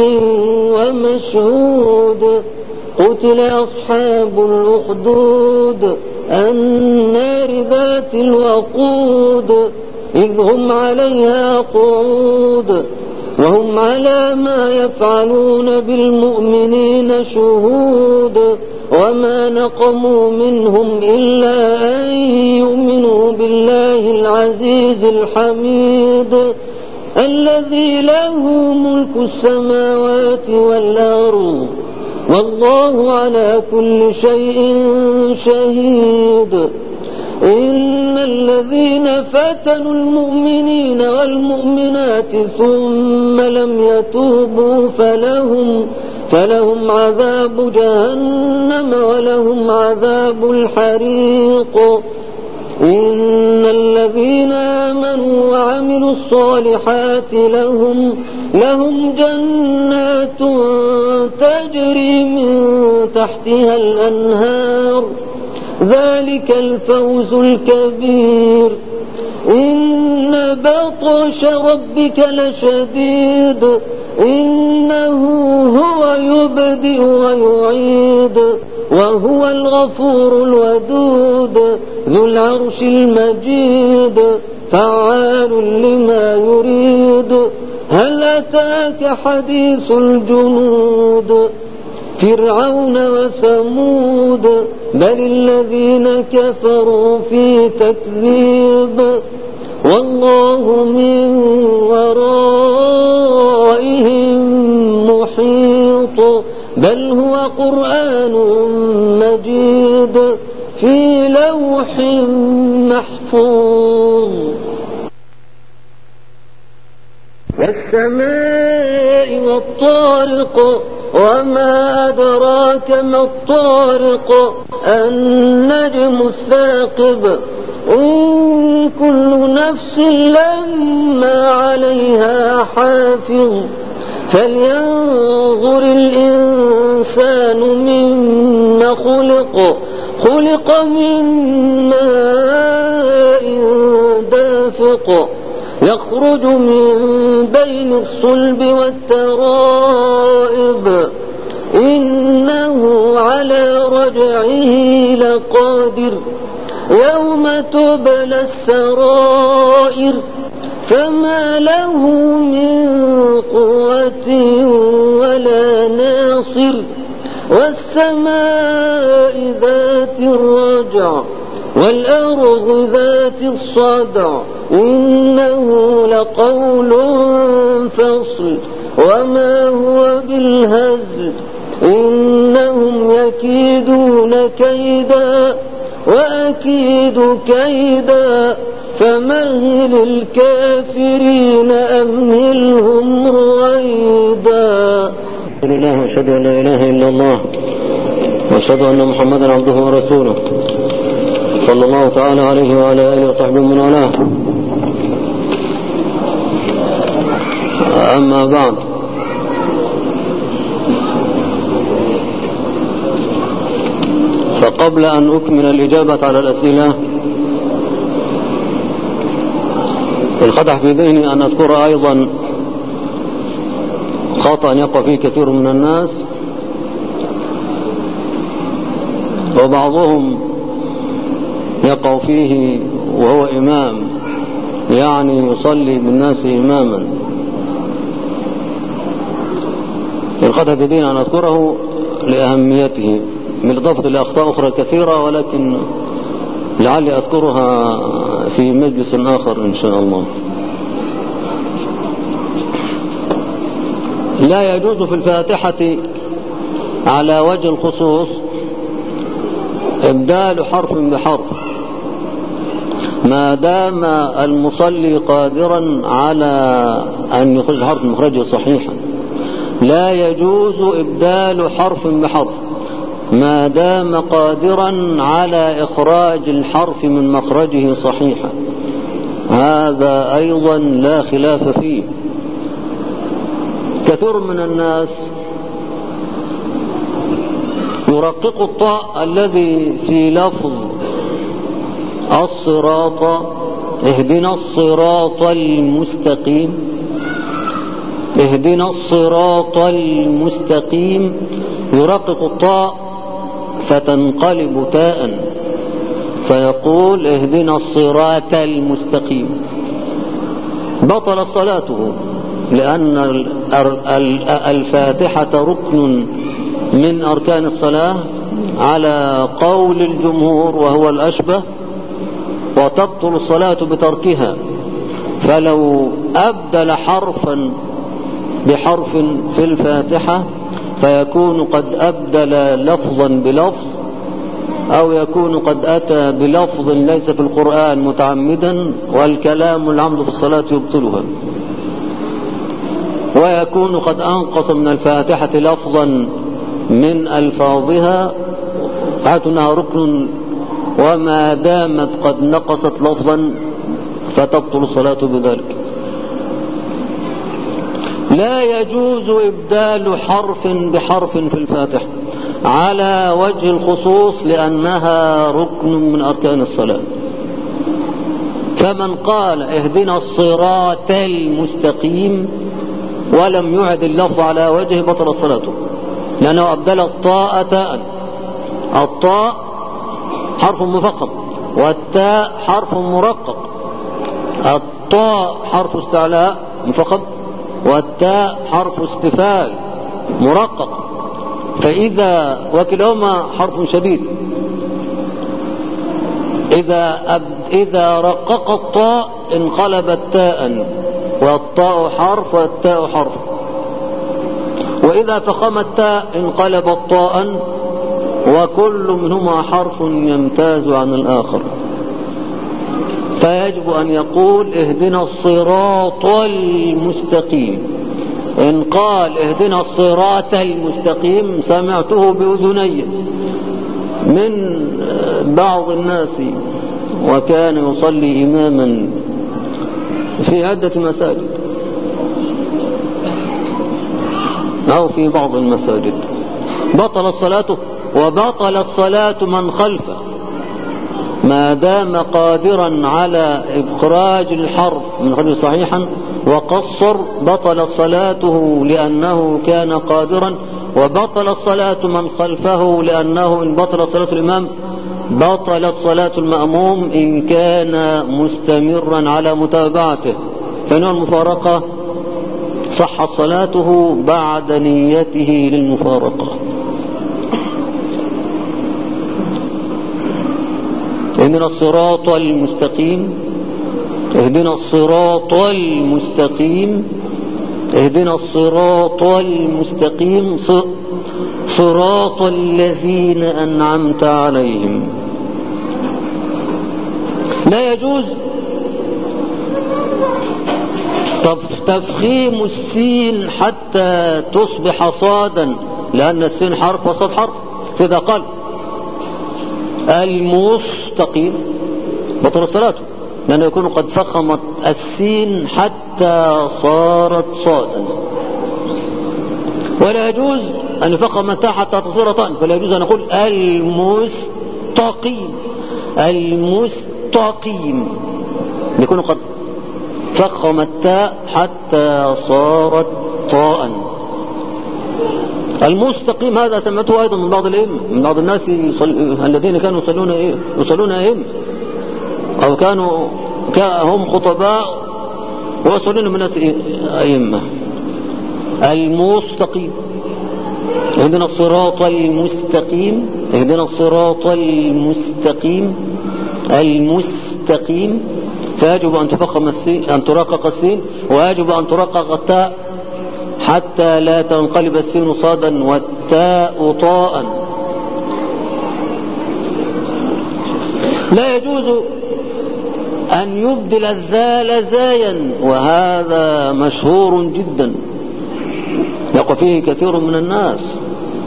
ومشهود قتل أصحاب الأخدود النار ذات الوقود إذ هم عليها قعود وهم على ما يفعلون بالمؤمنين شهود وما نقموا منهم إلا أن يؤمنوا بالله العزيز الحميد الذي له ملك السماوات والأرض والله على كل شيء شهيد. إن الذين فتنوا المؤمنين والمؤمنات ثم لم يتوبوا فلهم عذاب جهنم ولهم عذاب الحريق. إن الذين آمنوا وعملوا الصالحات لهم جنات تجري من تحتها الأنهار ذلك الفوز الكبير. إن بطش ربك لشديد إنه هو يبدئ ويعيد وهو الغفور الودود ذو العرش المجيد فعال لما يريد. هل أتاك حديث الجنود فرعون وثمود بل الذين كفروا في تكذيب والله من ورائهم محيط بل هو قرآن مجيد في لوح محفوظ. والسماء والطارق وما أدراك ما الطارق النجم الثاقب. إن كل نفس لما عليها حافظ فلينظر الإنسان مما خلق من ماء دافق يخرج من بين الصلب والترائب إنه على رجعه لقادر يوم تبلى السرائر فما له من قوة ولا ناصر. والسماء ذات الرجع والأرض ذات الصدع إنه لقول فصل وما هو بالهزل. إنهم يكيدون كيدا وأكيد كيدا فمهل الكافرين أمهلهم رويدا. لله أشهد أن لا إله إلا الله وأشهد أن محمدا عبده ورسوله صلى الله تعالى عليه وعلى آله وصحبه من والاه. أما بعد فقبل أن أكمل الإجابة على الأسئلة انقدح في ذهني أن أذكر أيضا خطأ يقع فيه كثير من الناس وبعضهم يقع فيه وهو إمام يعني يصلي بالناس إماما. انقدح في ذهني أن أذكره لأهميته بالإضافة لأخطاء أخرى كثيرة ولكن لعلي أذكرها في مجلس آخر إن شاء الله. لا يجوز في الفاتحة على وجه الخصوص إبدال حرف بحرف ما دام المصلي قادرا على أن يخرج حرف مخرجه صحيحا. لا يجوز إبدال حرف بحرف ما دام قادرا على إخراج الحرف من مخرجه صحيحا. هذا أيضا لا خلاف فيه. كثير من الناس يرقق الطاء الذي في لفظ الصراط اهدنا الصراط المستقيم اهدنا الصراط المستقيم يرقق الطاء فتنقلب تاء فيقول اهدنا الصراط المستقيم. بطل صلاته لأن الفاتحة ركن من أركان الصلاة على قول الجمهور وهو الأشبه، وتبطل الصلاة بتركها. فلو أبدل حرفا بحرف في الفاتحة فيكون قد أبدل لفظا بلفظ، أو يكون قد أتى بلفظ ليس في القرآن متعمدا، والكلام العمد في الصلاة يبطلها. ويكون قد أنقص من الفاتحة لفظا من ألفاظها حيث أنها ركن، وما دامت قد نقصت لفظا فتبطل الصلاة بذلك. لا يجوز إبدال حرف بحرف في الفاتحة على وجه الخصوص لأنها ركن من أركان الصلاة. فمن قال اهدنا الصراط المستقيم ولم يعد اللفظ على وجه بطل صلاته، لأنه أبدل الطاء تاء. الطاء حرف مفخم والتاء حرف مرقق. الطاء حرف استعلاء مفخم والتاء حرف استفال مرقق، فإذا وكلاهما حرف شديد. إذا رقق الطاء انقلبت تاء، والطاء حرف والتاء حرف. وإذا فخم التاء انقلبت طاء، وكل منهما حرف يمتاز عن الآخر. فيجب أن يقول اهدنا الصراط المستقيم. إن قال اهدنا الصراط المستقيم سمعته بأذني من بعض الناس، وكان يصلي إماما في عدة مساجد أو في بعض المساجد، بطل الصلاة وبطل الصلاة من خلفه ما دام قادرا على إخراج الحرف من خرج صحيحا، وقصر بطل صلاته لأنه كان قادرا، وبطل صلاة من خلفه لأنه إن بطل صلاة الإمام بطلت صلاة المأموم إن كان مستمرا على متابعته. فإنه المفارقة صحت صلاته بعد نيته للمفارقة. اهدنا الصراط المستقيم، اهدنا الصراط المستقيم، اهدنا الصراط المستقيم، صراط الذين أنعمت عليهم. لا يجوز تفخيم السين حتى تصبح صادا، لأن السين حرف والصاد حرف. فإذا قال المستقيم بطل صلاته، لأنه يكون قد فخمت السين حتى صارت صادا. ولا يجوز أن يفخم التاء حتى تصير طاء، فلا يجوز أن نقول المستقيم. المستقيم يكون قد فخم التاء حتى صارت طاء. المستقيم هذا سمته أيضا من بعض الأئمة، من بعض الناس الذين كانوا يصلون أئمة، أو كانوا هم خطباء ويصلون من الناس أئمة. المستقيم، اهدنا الصراط المستقيم، اهدنا الصراط المستقيم، المستقيم. فيجب أن تفخم السين، أن ترقق السين، ويجب أن ترقق التاء حتى لا تنقلب السين صادا والتاء طاء. لا يجوز أن يبدل الذال زايا، وهذا مشهور جدا يقع فيه كثير من الناس،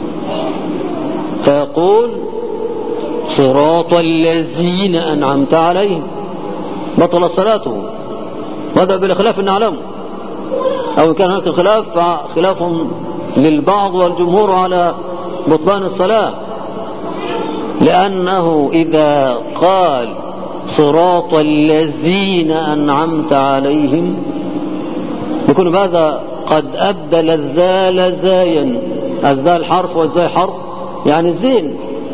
فيقول صراط الذين أنعمت عليهم، بطل صلاته. وهذا بالخلاف نعلمه، أو كان هناك خلاف فخلاف للبعض والجمهور على بطلان الصلاة، لأنه إذا قال صراط الذين أنعمت عليهم يكون بهذا قد أبدل الذال زايا. الذال حرف والزاي حرف، يعني الزين.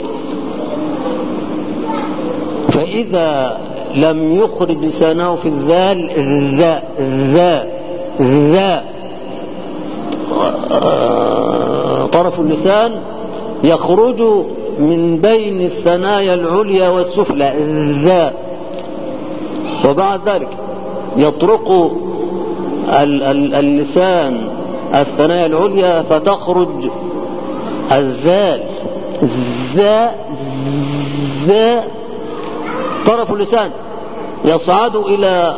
فإذا لم يخرج لسانه في الذال ذا طرف اللسان يخرج من بين الثنايا العليا والسفلى ذا، وبعد ذلك يطرق اللسان الثنايا العليا فتخرج الزال ذا. طرف اللسان يصعد إلى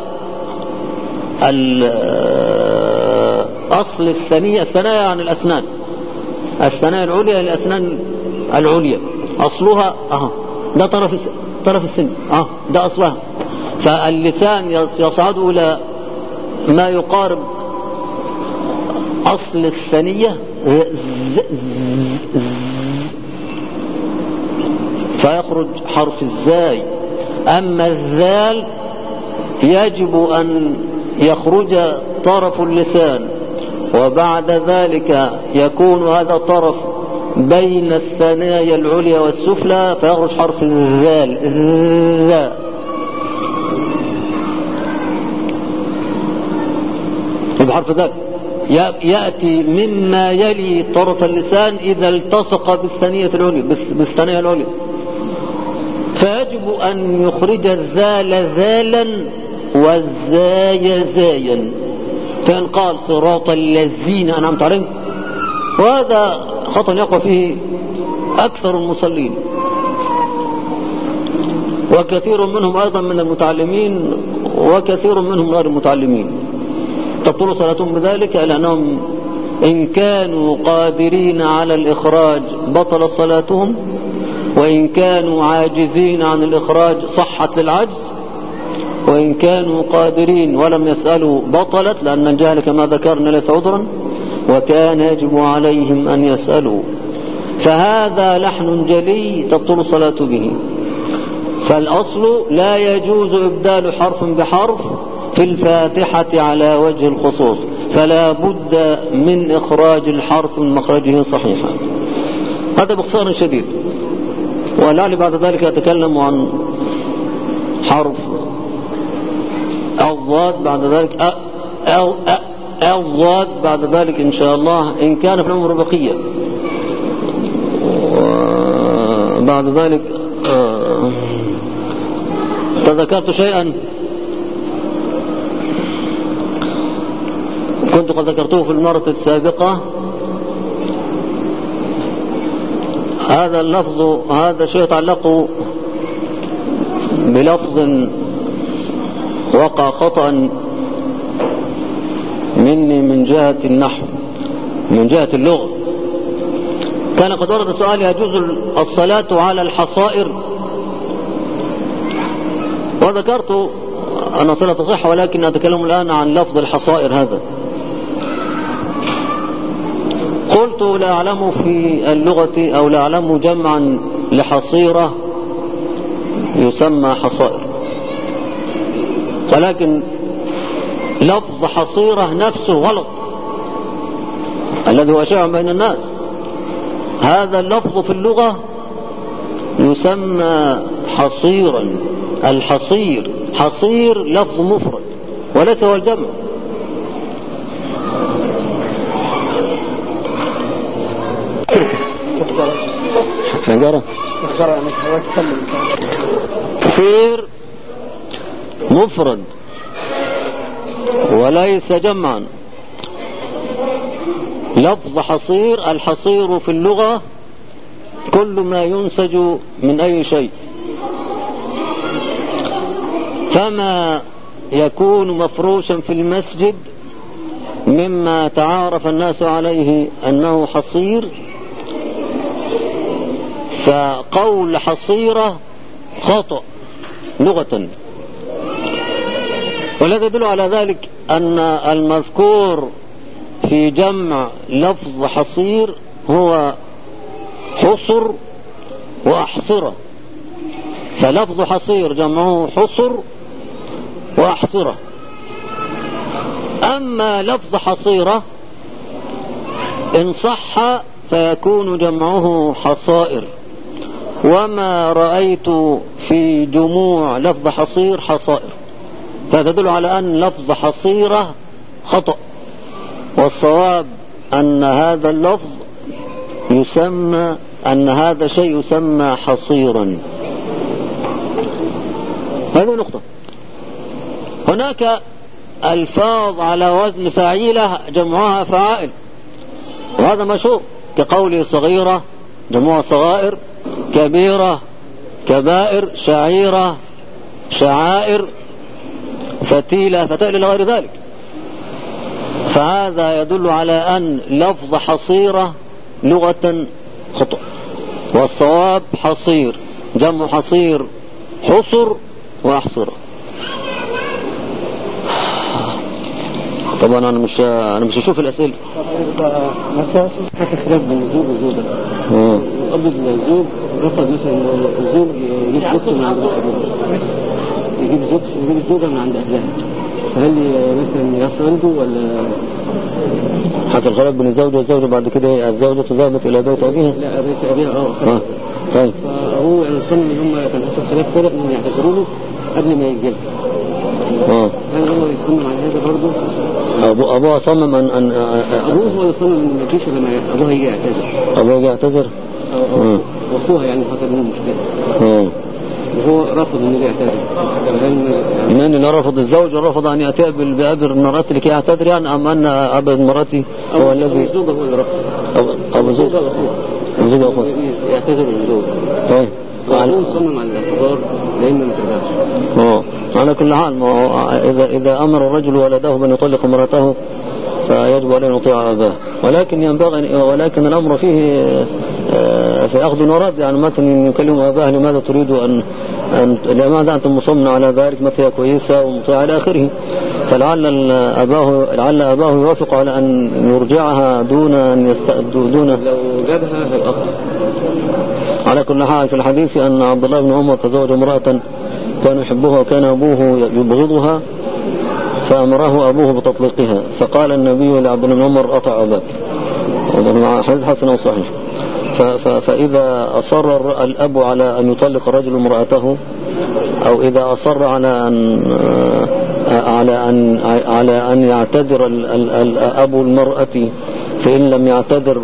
أصل الثنايا عن الأسنان، الثنايا العليا الأسنان العليا أصلها ده طرف السن ده أصلها. فاللسان يصعد إلى ما يقارب أصل الثنية فيخرج حرف الزاي. أما الذال يجب أن يخرج طرف اللسان وبعد ذلك يكون هذا الطرف بين الثنايا العليا والسفلى فيخرج حرف الذال ذا. بحرف ذال يأتي مما يلي طرف اللسان إذا التصق بالثنية العليا، فيجب أن يخرج الذال ذالا والزاي زايا. فإن قال صراط الذين أنعمت عليهم، وهذا خطأ يقع فيه أكثر المصلين وكثير منهم أيضا من المتعلمين وكثير منهم غير المتعلمين، تبطل صلاتهم بذلك لأنهم إن كانوا قادرين على الإخراج بطل صلاتهم، وإن كانوا عاجزين عن الإخراج صحت للعجز، وإن كانوا قادرين ولم يسألوا بطلت، لأن الجهل كما ذكرنا ليس عذرا وكان يجب عليهم أن يسألوا. فهذا لحن جلي تبطل الصلاة به. فالأصل لا يجوز إبدال حرف بحرف في الفاتحة على وجه الخصوص، فلا بد من إخراج الحرف من مخرجه صحيحا. هذا باختصار شديد، ولعلي بعد ذلك أتكلم عن حرف الضاد بعد ذلك الضاد بعد ذلك إن شاء الله إن كان في العمر بقية. بعد ذلك تذكرت شيئا كنت قد ذكرته في المرة السابقة. هذا اللفظ هذا شيء يتعلق بلفظ وقع خطأ مني من جهة النحو من جهة اللغة. كان قد ورد سؤال: يجوز الصلاة على الحصائر؟ وذكرت أن الصلاة تصح، ولكن أتكلم الآن عن لفظ الحصائر هذا. قلت لا أعلم في اللغة أو لا أعلم جمعا لحصيرة يسمى حصائر، ولكن لفظ حصيرة نفسه غلط الذي هو شائع بين الناس. هذا اللفظ في اللغة يسمى حصيرا. الحصير حصير لفظ مفرد وليس هو الجمع. حصير مفرد وليس جمعا. لفظ حصير، الحصير في اللغة كل ما ينسج من أي شيء، فما يكون مفروشا في المسجد مما تعارف الناس عليه أنه حصير، فقول حصيرة خطأ لغة. والذي يدل على ذلك أن المذكور في جمع لفظ حصير هو حصر وأحصرة، فلفظ حصير جمعه حصر وأحصرة. أما لفظ حصيرة إن صح فيكون جمعه حصائر، وما رأيت في جموع لفظ حصير حصائر، فتدل على أن لفظ حصيرة خطأ، والصواب أن هذا اللفظ يسمى، أن هذا شيء يسمى حصيرا. هذه نقطة. هناك ألفاظ على وزن فاعلة جمعها فعائل، وهذا مشهور، كقوله صغيرة جمعها صغائر، كبيرة كبائر، شعيرة شعائر، فتيلة فتائل إلى غير ذلك. فهذا يدل على أن لفظ حصيرة لغة خطأ، والصواب حصير، جمع حصير حصر وأحصرة. طبعا أنا مش هشوف الأسئلة. حتى خلاف بين الزوج والزوجة. قبل الزوج رفض مثلا الزوج يجيب زوجته من عند أبوه، يجيب الزوجة من عند أهلها، فهل مثلا يصعنده ولا؟ حصل خلاف بين الزوج والزوجة، بعد كده الزوجة ذهبت إلى بيت أبيها. لا، بيت أبيها طيب. فهو يعني صمم ان هم كان حصل خلاف كده انهم يعتذروا له قبل ما يجي. هل هو يصمم على هذا برضه؟ أبوها صمم أن أبوه هو يصمم ان ما فيش لما أبوها يجي يعتذر. أبوها يجي يعتذر؟ وأخوها يعني حصل منه مشكلة. وهو رفض انه يعتذر. من اللي رفض؟ الزوج رفض ان ياتي بأب المرأة لكي يعتذر يعني، ام ان اب المرأة هو الذي؟ الزوج هو اللي رفض. ابو الزوج واخوه يعتذر للزوج. طيب. وأخوه صمم على الاعتذار لأنه ما ترجعش. على كل حال، اذا امر الرجل ولده بان يطلق امرأته فيجب عليه ان يطيع اباه، ولكن الامر فيه في اخذ ورد، يعني مثلا يكلم اباه لماذا تريد لماذا انت مصمم على ذلك، متى هي كويسه ومطيعه الى اخره. فلعل اباه يوافق على ان يرجعها دون لو جابها هيقطع. على كل حال، في الحديث ان عبد الله بن عمر تزوج امرأة كان يحبها وكان ابوه يبغضها، فأمره أبوه بتطليقها، فقال النبي لعبد الله بن عمر أطع أباك. حديث حسن وصحيح. فإذا أصر الأب على أن يطلق الرجل امرأته، أو إذا أصر على أن يعتذر أبو المرأة، فإن لم يعتذر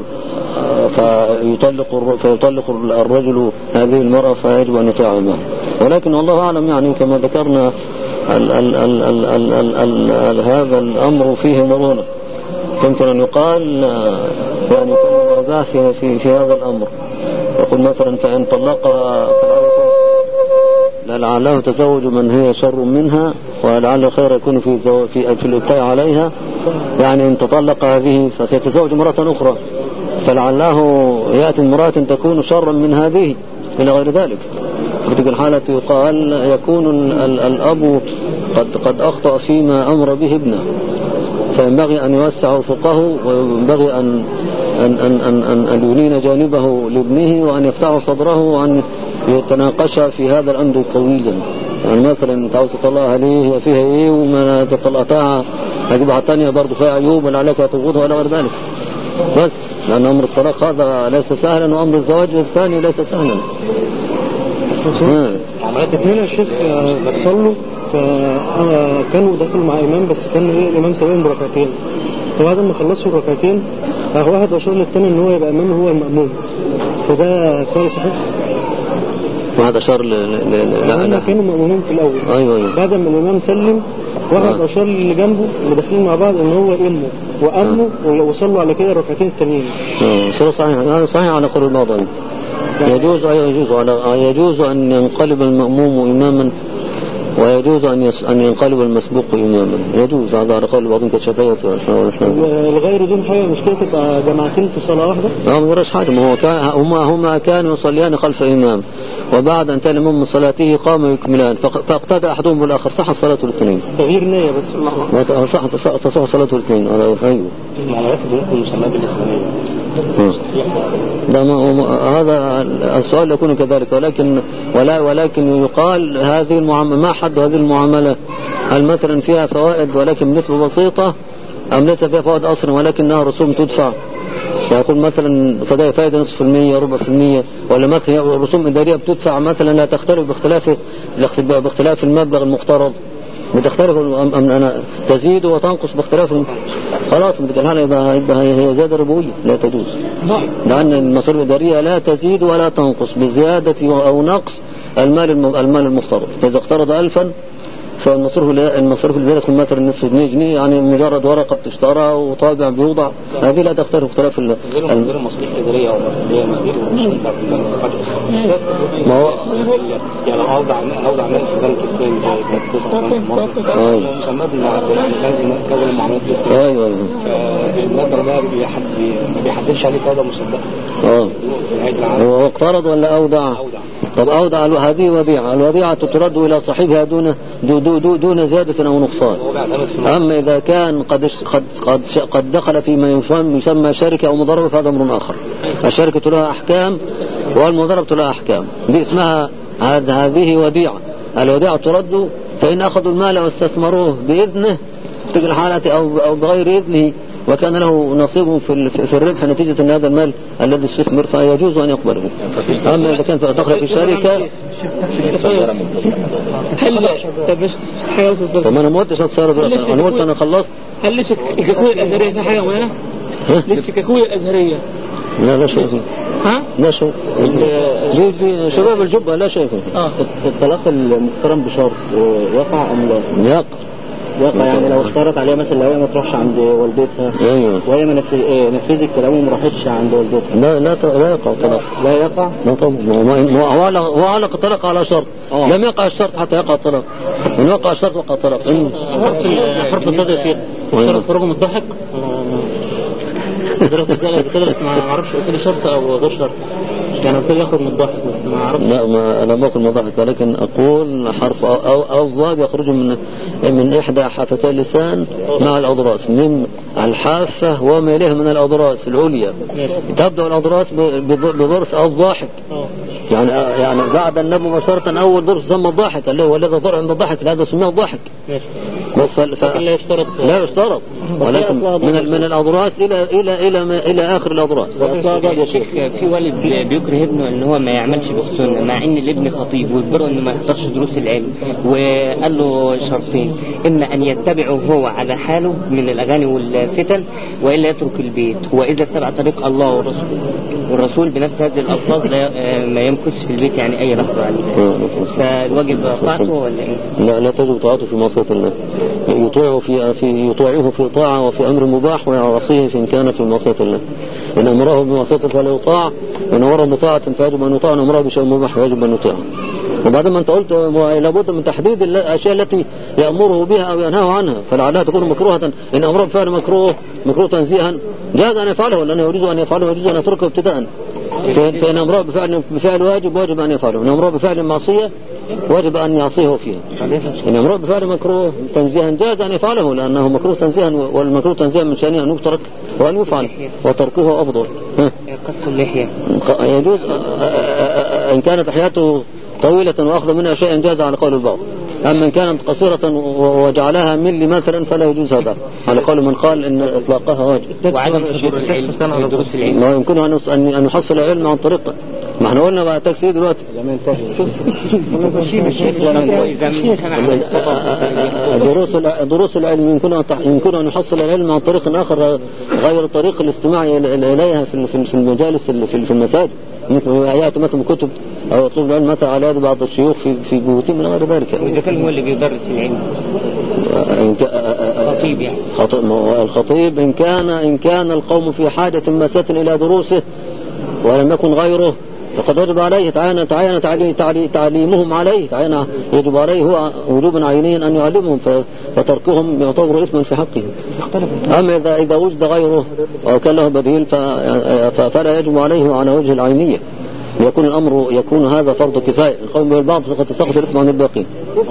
فيطلق الرجل هذه المرأة، فيجب أن يطيع أباه. ولكن والله أعلم، يعني كما ذكرنا هذا الأمر فيه مرونة، يمكن أن يقال يعني يكون وضع في هذا الأمر. يقول مثلا فإن طلقها لعله تزوج من هي شر منها، ولعل الخير يكون في الإبقاء عليها، يعني إن تطلق هذه فسيتزوج مرة أخرى، فلعله يأتي امرأة تكون شرا من هذه إلى غير ذلك. في تلك الحالة يقال يكون الأب قد أخطأ فيما أمر به ابنه، فينبغي أن يوسع افقه، وينبغي أن يلين جانبه لابنه، وأن يفتح صدره، وأن يتناقش في هذا الأمر طويلا. يعني مثلا انت عاوز تطلع عليه فيها ايه، وما تطلقتها هجيبها الثانية برضه فيها عيوب ولا عليك تبغضها ولا غير ذلك. بس لأن أمر الطلاق هذا ليس سهلا، وأمر الزواج الثاني ليس سهلا. عملت اثنين يا شيخ بتصلوا، فكانوا دخلوا مع إمام، بس كان الإمام سابقهم بركعتين، وبعد ما خلصوا الركعتين واحد أشار للتاني إن هو يبقى إمام وهو المأموم، فده كويس صحيح؟ واحد أشار لا كانوا مأمومين في الأول. أيوة. بعد ما الإمام سلم واحد أشار اللي جنبه اللي داخلين مع بعض إن هو إمه وأمه، وصلوا على كده الركعتين التانيين. صحيح على قول البعض. يجوز أن ينقلب المأموم إماما، ويجوز أن ينقلب المسبوق إماما، يجوز هذا على قول بعضهم كشفية. الغير دون حاجة مشكلة تبقى جماعتين في صلاة واحدة؟ لا ما غيرش حاجة، هما كانوا يصليان خلف إمام، وبعد أن انتهى الإمام من صلاته قاموا يكملان، فاقتدى أحدهم بالآخر، صح صلاة الاثنين. تغيير نية بس. صح تصح صلاة الاثنين. أيوه. المعاملات اللي يسمى بالإسلامية. هذا السؤال يكون كذلك، ولكن يقال هذه المعاملة ما حد هذه المعاملة، هل مثلا فيها فوائد ولكن بنسبة بسيطة، أم ليس فيها فوائد أصلا ولكنها رسوم تدفع؟ فيقول مثلا فائدة نصف في المية، ربع في المية، ولا مثلا رسوم إدارية بتدفع مثلا لا تختلف باختلاف المبلغ المفترض. بتختلف أنا تزيد وتنقص باختلاف خلاص الحالة يبقى هي زيادة ربوية لا تجوز، لأن المصاريف الإدارية لا تزيد ولا تنقص بزيادة أو نقص المال المفترض. فإذا اقترض 1000 فالمصروف الذي يكون مثلا نصف جنيه يعني مجرد ورقة بتشترى وطابع بيوضع، هذه لا تختلف اختلاف غير المصاريف الإدارية أو غير ما هو يعني أوضع مال في بنك إسلامي زي بنك فيصل بنك مصر مسمى كذا المعاملات الإسلامية. أيوه المبلغ ده ما بيحددش عليه قاعدة مسبقة. هو اقترض ولا أودع؟ طب أودع هذه وديعة، الوديعة ترد إلى صاحبها دون زيادة أو نقصان. أما إذا كان قد دخل فيما يسمى شركة أو مضاربة فهذا أمر آخر. الشركة لها أحكام والمضاربة لها أحكام، دي اسمها هذه وديعة. الوديعة ترد فإن أخذوا المال واستثمروه بإذنه في الحالة أو بغير إذنه وكان له نصيب في الربح نتيجة أن هذا المال الذي استثمر فيجوز أن يقبله. أما إذا كان دخل في شركة طب أنا ما قلتش أتصرف دلوقتي، أنا قلت أنا خلصت. هل ليش الكاكوية الأزهرية في حاجة معينة؟ ليش الكاكوية الأزهرية؟ لا شيء فيه. لا شيء دي شباب الجبهة لا شيء فيه. الطلاق المحترم بشرط يقع أم لا؟ يقع يعني لو اختارت عليها مثلا لو هي ما تروحش عند والدتها وهي ما نفذت كلامه وما راحتش عند والدتها لا يقع طلاق. لا يقع؟ لا طبعا. هو علق الطلاق على شرط لم يقع الشرط حتى يقع الطلاق. إن وقع الشرط وقع الطلاق. حرف الضغط فيه شرط رغم الضحك بتدرس ما اعرفش قلت لي شرط او غير شرط يعني قلت لي ياخد من الضحك ما اعرفش. لا ما انا ما اكل من الضحك ولكن اقول حرف او ضاد يخرج من احدى حافتي اللسان مع الاضراس من الحافه وما يليها من الاضراس العليا. تبدا الاضراس بضرس او الضاحك يعني بعد النبي مباشره اول ضرس يسمى الضاحك اللي هو الذي ضر عند الضحك هذا سميه الضاحك بس لا يشترط ولكن من الاضراس الى اخر الاضراس. في والد بيكره ابنه ان هو ما يعملش بالسنه مع ان الابن خطيب ويجبره انه ما يحضرش دروس العلم وقال له شرطين اما ان يتبعه هو على حاله من الاغاني والفتن والا يترك البيت واذا اتبع طريق الله والرسول بنفس هذه الالفاظ ما يمكث في البيت يعني اي لحظه عليه. فالواجب طاعته ولا ايه؟ لا تجب طاعته في معصيه الله. يطيعه في طاعه وفي امر مباح ويعصيه ان كان في معصيه الله. إن أمره بمعصية فلا يطاع وإن أمره بطاعة فيجب أن يطاع وإن أمره بشيء مباح فيجب أن يطاع. وبعد ما أنت قلت لابد من تحديد الأشياء التي يأمره بها أو ينهاه عنها فلعلها تكون مكروهة. إن أمره بفعل مكروه تنزيها جاز أن يفعله ولا يريد أن يفعله يجوز أن يتركه ابتداء. فإن أمره بفعل واجب أن يفعله. إن أمره بفعل معصية واجب أن يعصيه فيها. إن أمره بفعل مكروه تنزيها جاز أن يفعله لأنه مكروه تنزيها والمكروه تنزيها من شأنه أن يترك وأن يفعل وتركه أفضل. قص اللحية يجوز إن كانت لحيته طويلة وأخذ منها شيئا جاز على قول البعض. أما إن كانت قصيرة وجعلها ملي مثلا فلا يجوز هذا على قول من قال إن إطلاقها واجب. وعدم حضور العلم دروس العلم ما يمكنه أن يحصل العلم عن طريقه. ما احنا قلنا بقى تكسير دلوقتي دروس العلم يمكن أن يحصل العلم عن طريق آخر غير طريق الاستماع إليها في المجالس في المساجد. يأتي مثلا كتب أو يطلب العلم مثلا على يد بعض الشيوخ في بيوتهم من غير ذلك. وإذا كان هو اللي بيدرس العلم خطيب يعني الخطيب إن كان القوم في حاجة ماسة إلى دروسه ولم يكن غيره فقد يجب عليه تعين تعليمهم عليه يجب عليه هو وجوبا عينيا أن يعلمهم فتركهم يعتبر إثما في حقه. أما إذا وجد غيره أو كان له بديل فلا يجب عليه على وجه العينية يكون هذا فرض كفاية. القوم بالبعض قد تسقط الإثم عن الباقين.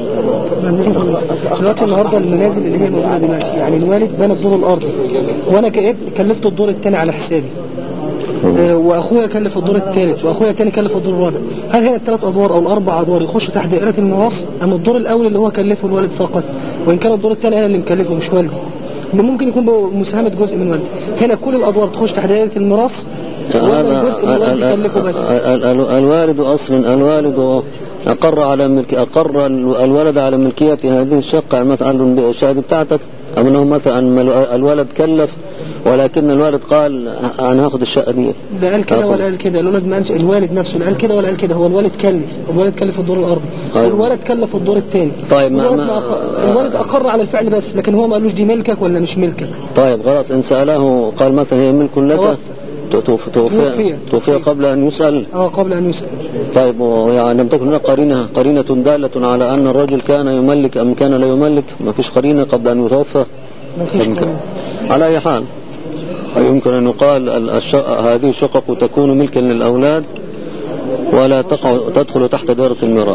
دلوقتي النهارده المنازل اللي هي موجودة دلوقتي يعني الوالد بنى الدور الأرضي وأنا كابن كلفت الدور الثاني على حسابي واخويا كلف الدور الثالث واخويا الثاني كلف الدور الرابع. هل هي الثلاث ادوار او الاربع ادوار يخش تحت دائره الميراث ام الدور الاول اللي هو كلفه الوالد فقط وان كان الدور الثاني انا اللي مكلفه مش والدي ممكن يكون مساهمه جزء من والدي. هنا كل الادوار تخش تحت دائره الميراث ولا الجزء اللي الوالد يكلفه بس؟ الوالد اصلا الوالد أقر الولد على ملكية هذه الشقة، يعني مثلا الشهادة بتاعتك، أو أنه مثلا الولد كلف ولكن الوالد قال أنا هاخد الشقة دي. ده قال كده ولا قال كده؟ الولد ما قالش، الوالد نفسه لا قال كده ولا قال كده، هو الوالد كلف الدور الأرضي، والولد كلف الدور الثاني. طيب الولد أقر على الفعل بس، لكن هو ما قالوش دي ملكك ولا مش ملكك. طيب خلاص، إن سأله قال مثلا هي ملك لك، توفي قبل أن يسأل. قبل أن يسأل. طيب، يعني لم تكن هناك قرينة دالة على أن الرجل كان يملك أم كان لا يملك؟ ما فيش قرينة قبل أن يتوفى. على أي حال يمكن أن يقال هذه الشقق تكون ملكا للأولاد ولا تدخل تحت دائرة الميراث،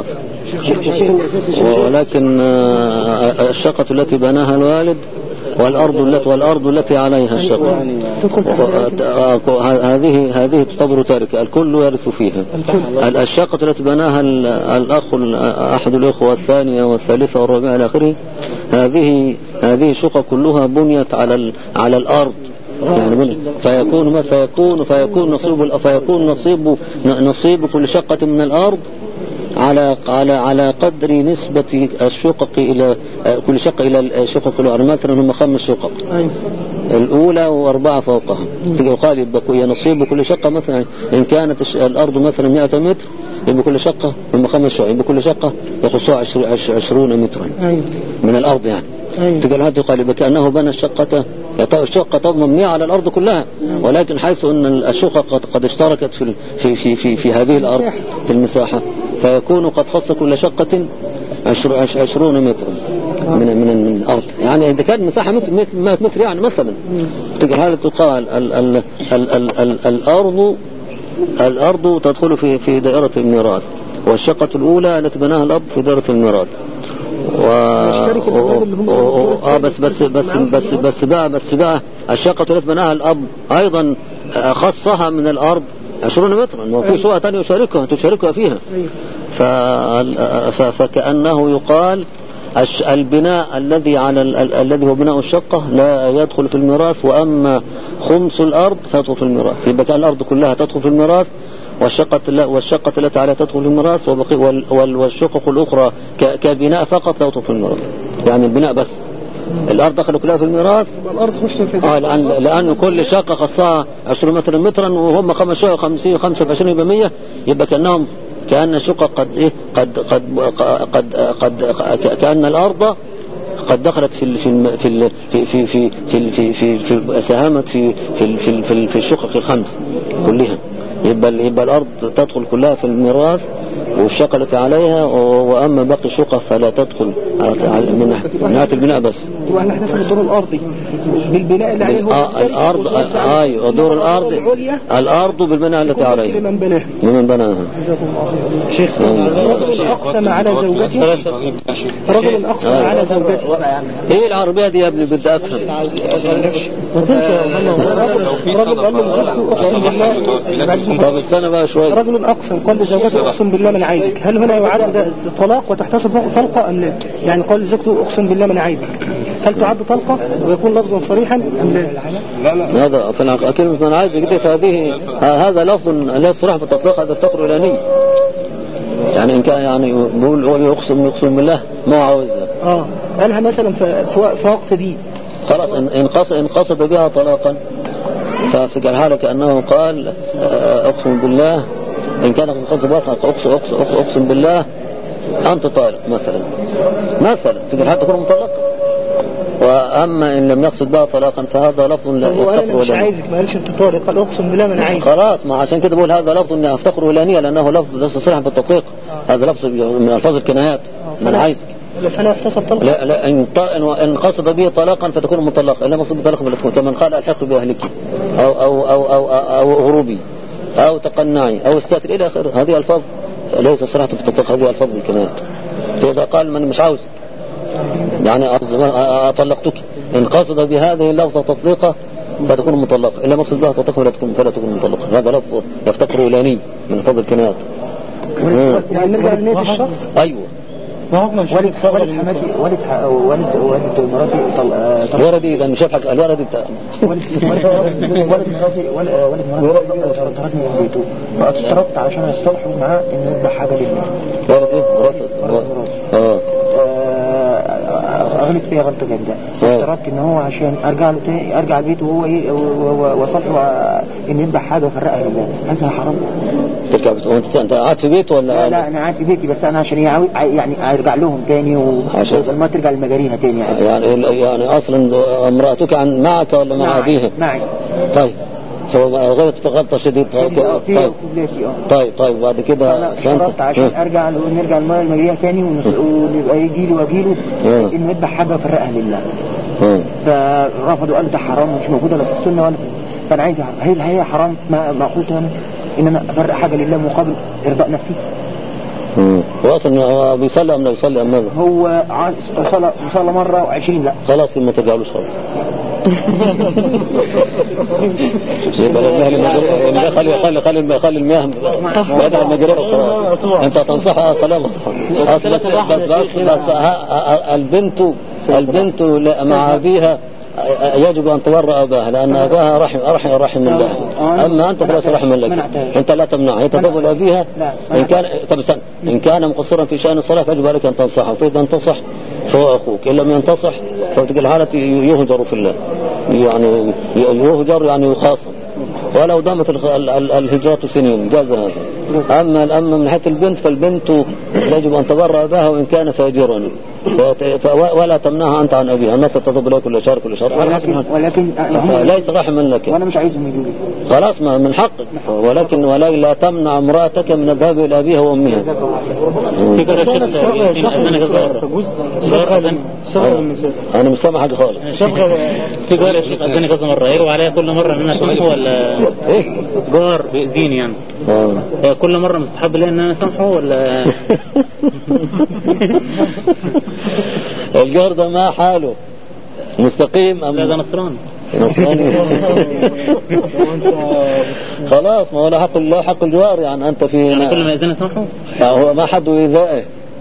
ولكن الشقة التي بناها الوالد والأرض التي عليها الشقة هذه تعتبر تاركة، الكل يرث فيها. الشقة التي بناها الأخ أحد الأخوة الثانية والثالثة والرابعة إلى آخره، هذه الشقة كلها بنيت على الأرض، يعني فيكون نصيب كل شقة من الأرض على قدر نسبة الشقق إلى كل شقة إلى الشقق الأخرى. مثلا هم 5 شقق، الأولى و4 فوقها، يقال يبقى نصيب كل شقة مثلا إن كانت الأرض مثلا 100 متر، يبقى كل شقة هم 5 شقق، يبقى كل شقة يخصها 20 مترا من الأرض يعني. تقول هذا يقال كأنه بنى الشقة مبنية على الأرض كلها، ولكن حيث أن الشقق قد اشتركت في هذه الأرض في المساحة، فيكون قد خص كل شقة 20 مترا من الأرض، يعني إذا كان مساحة متر يعني مثلا، تقول هذا تقال الأرض تدخل في دائرة الميراث، والشقة الأولى التي بناها الأب في دائرة الميراث. بس بقى الشقة التي بناها الأب أيضا خصها من الأرض 20 مترا، وفي شقة ثانية تشاركها فيها. فكأنه يقال البناء الذي هو بناء الشقة لا يدخل في الميراث، وأما خمس الأرض فيدخل في الميراث، يبقى كان الأرض كلها تدخل في الميراث، والشقة التي عليها تدخل في الميراث، والشقق الأخرى كبناء فقط لا تدخل في الميراث، يعني البناء بس. الأرض دخلوا كلها في الميراث، لأن كل شقة خصها 20 مترا، وهم 5 شقق 25 يبقى 100، يبقى كأن الشقة كأن الأرض قد دخلت في ساهمت في الشقق الخمس كلها، يبقى الأرض تدخل كلها في الميراث والشقة التي عليها، وأما باقي الشقق فلا تدخل من ناحية البناء بس. واحنا حسب الدور الأرضي بالبناء اللي عليه الأرض، دور الأرض بالبناء التي عليه لمن بناها. شيخ، رجل أقسم على زوجته ايه العربية دي يا ابني؟ بدي أفهم. طب استنى بقى شوية. رجل أقسم قال لزوجته أقسم بالله من عايزك، هل هنا يعد طلاق وتحتسب طلقة أم لا؟ يعني قال لزوجته أقسم بالله من عايزك، هل تعد طلقة ويكون لفظا صريحا أم لا؟ هذا في كلمة من عايزك دي، فهذه هذا لفظ لا صريح بالتطليق، هذا التقر الإلهي، يعني إن كان يعني بيقول يقسم بالله ما عاوزها. قالها مثلا في وقت دي، خلاص إن قصد بها طلاقا فافتكرها لك أنه قال أقسم بالله، إن كان قصد بها أقسم بالله أنت طالق مثلا تقول هذا تكون مطلقة. وأما إن لم يقصد بها طلاقا فهذا لفظ لا يفتقر ولا. مش عايزك، ما قالش أنت طالق، قال أقسم بالله من عايزك. خلاص، ما عشان كده بقول هذا لفظ يفتقر ولانية، لأنه لفظ ليس صريحا في التطليق، هذا لفظ من ألفاظ الكنايات من عايزك. فلا يحتسب طلقا. لا إن قصد به طلاقا فتكون مطلقة، إلا مقصود بطلاقا فلا تكون، كمن قال الحق بأهلك أو غروبي أو تقنعي أو استاتر إلى آخره، هذه ألفاظ ليس صراحة في التطليق، هذه ألفاظ بالكنايات. إذا قال من مش عاوز يعني أطلقتك، إن قصد بهذه اللفظة تطليقة فتكون مطلقة، إلا مقصود بها تطلق فلا تكون مطلقة، هذا لفظ يفتقر إلاني من ألفاظ الكنايات. يعني نرجع لنية الشخص. أيوة، والد حماتي والد مراتي الوردي إذا مش شافك الوردي بتاع والد مراتي طردني من بيته، فاضطربت عشان اصطلحوا معاه انه يذبح حاجه لله. ولد ايه؟ مراتي غلط فيها غلطه جامده، اضطربت ان هو عشان ارجع له تاني، ارجع البيت وهو ايه وصلحوا ان يذبح حاجه وفرقها لله. هذا حرام. ترجع بيت انت قاعد في بيت ولا؟ لا انا قاعد في بيتي، بس انا عشان يعني ارجع لهم تاني وما ترجع لمجاريها تاني يعني اصلا امرأتك معك ولا مع ابيها؟ معي. طيب هو غلط في غلطه شديده. طيب بعد كده شرطت عشان نرجع لمجاريها تاني ونبقى يجي لي واجي له انه يذبح حاجه وفرقها لله. فرفضوا قالوا ده حرام مش موجوده لا في السنه ولا فانا عايز هل هي حرام ما قلت انا ان انا افرق حاجه لله مقابل ارضاء نفسي؟ هو اصلا بيصلي ام لا بيصلي ام ماذا؟ هو صلى مره و20 لا خلاص ما ترجعلوش خالص. خلي المياه بعد المجرى والقرار. انت تنصحها كلامك بس البنت مع ابيها يجب ان تبرأ اباها لان اباها رحم الله. اما انت فليس رحم لك، انت لا تمنعها، هي تفضل ابيها ان كان مقصرا في شأن الصلاة فيجب عليك ان تنصحه، وتريد ان تنصح فهو اخوك، ان لم ينتصح ففي تلك الحالة يهجر في الله، يعني يهجر يعني يخاصم، ولو دامت الهجرة سنين جاز هذا. أما من حيث البنت فالبنت يجب أن تبرأ أباها وإن كان فاجرا، ولا تمنعها أنت عن أبيها، أنك تطلب له كل شهر ولكن ليس رحما لك، وأنا مش عايزهم يجوا لي خلاص من حقك، ولكن لا تمنع امرأتك من الذهاب إلى أبيها وأمها. أنا مش سامع حاجة خالص. في جار يا شيخ أذاني كذا مرة، إيه وعليا كل مرة إن أنا أسامحه ولا إيه؟ جار بيأذيني يعني. كل مرة مستحب لي إن أنا أسامحه ولا؟ الجار ده ما حاله مستقيم أم لا ده نصراني. خلاص ما هو لا حق الجوار، يعني أنت في يعني كل ما يأذيني أسامحه؟ هو ما حد يذائه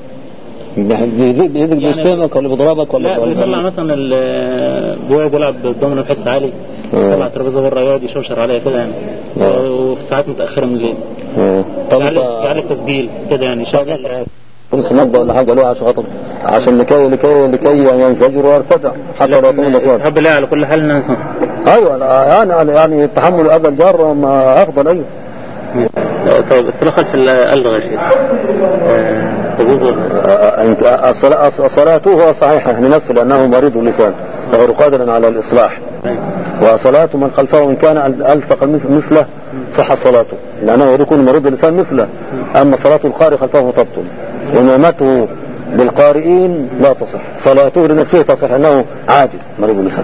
بيذيك بيشتمك ولا بيضربك ولا لا بيطلع مثلا بويا بيلعب الضمن بحس عالي، طلع الترابيزه بره يقعد يشوشر عليا كده يعني، وفي ساعات متاخره من الليل يعلق تسجيل كده يعني شغال بس نبض ولا حاجه له عشان لكي ينزجر ويرتدع حتى لا يكون مفروض. حب الله على كل حال ان نسمع. ايوه يعني تحمل اذى الجار ما افضل. ايوه طيب الصلاة خلف الألغى يا شيخ تجوز ولا؟ صلاته صحيحة لنفسه لأنه مريض اللسان وغير قادر على الإصلاح، وصلاة من خلفه إن كان ألفق مثله صح صلاته لأنه يكون مريض اللسان مثله. أما صلاة القارئ خلفه تبطل، إمامته بالقارئين لا تصح، صلاته لنفسه تصح أنه عاجز مريض اللسان.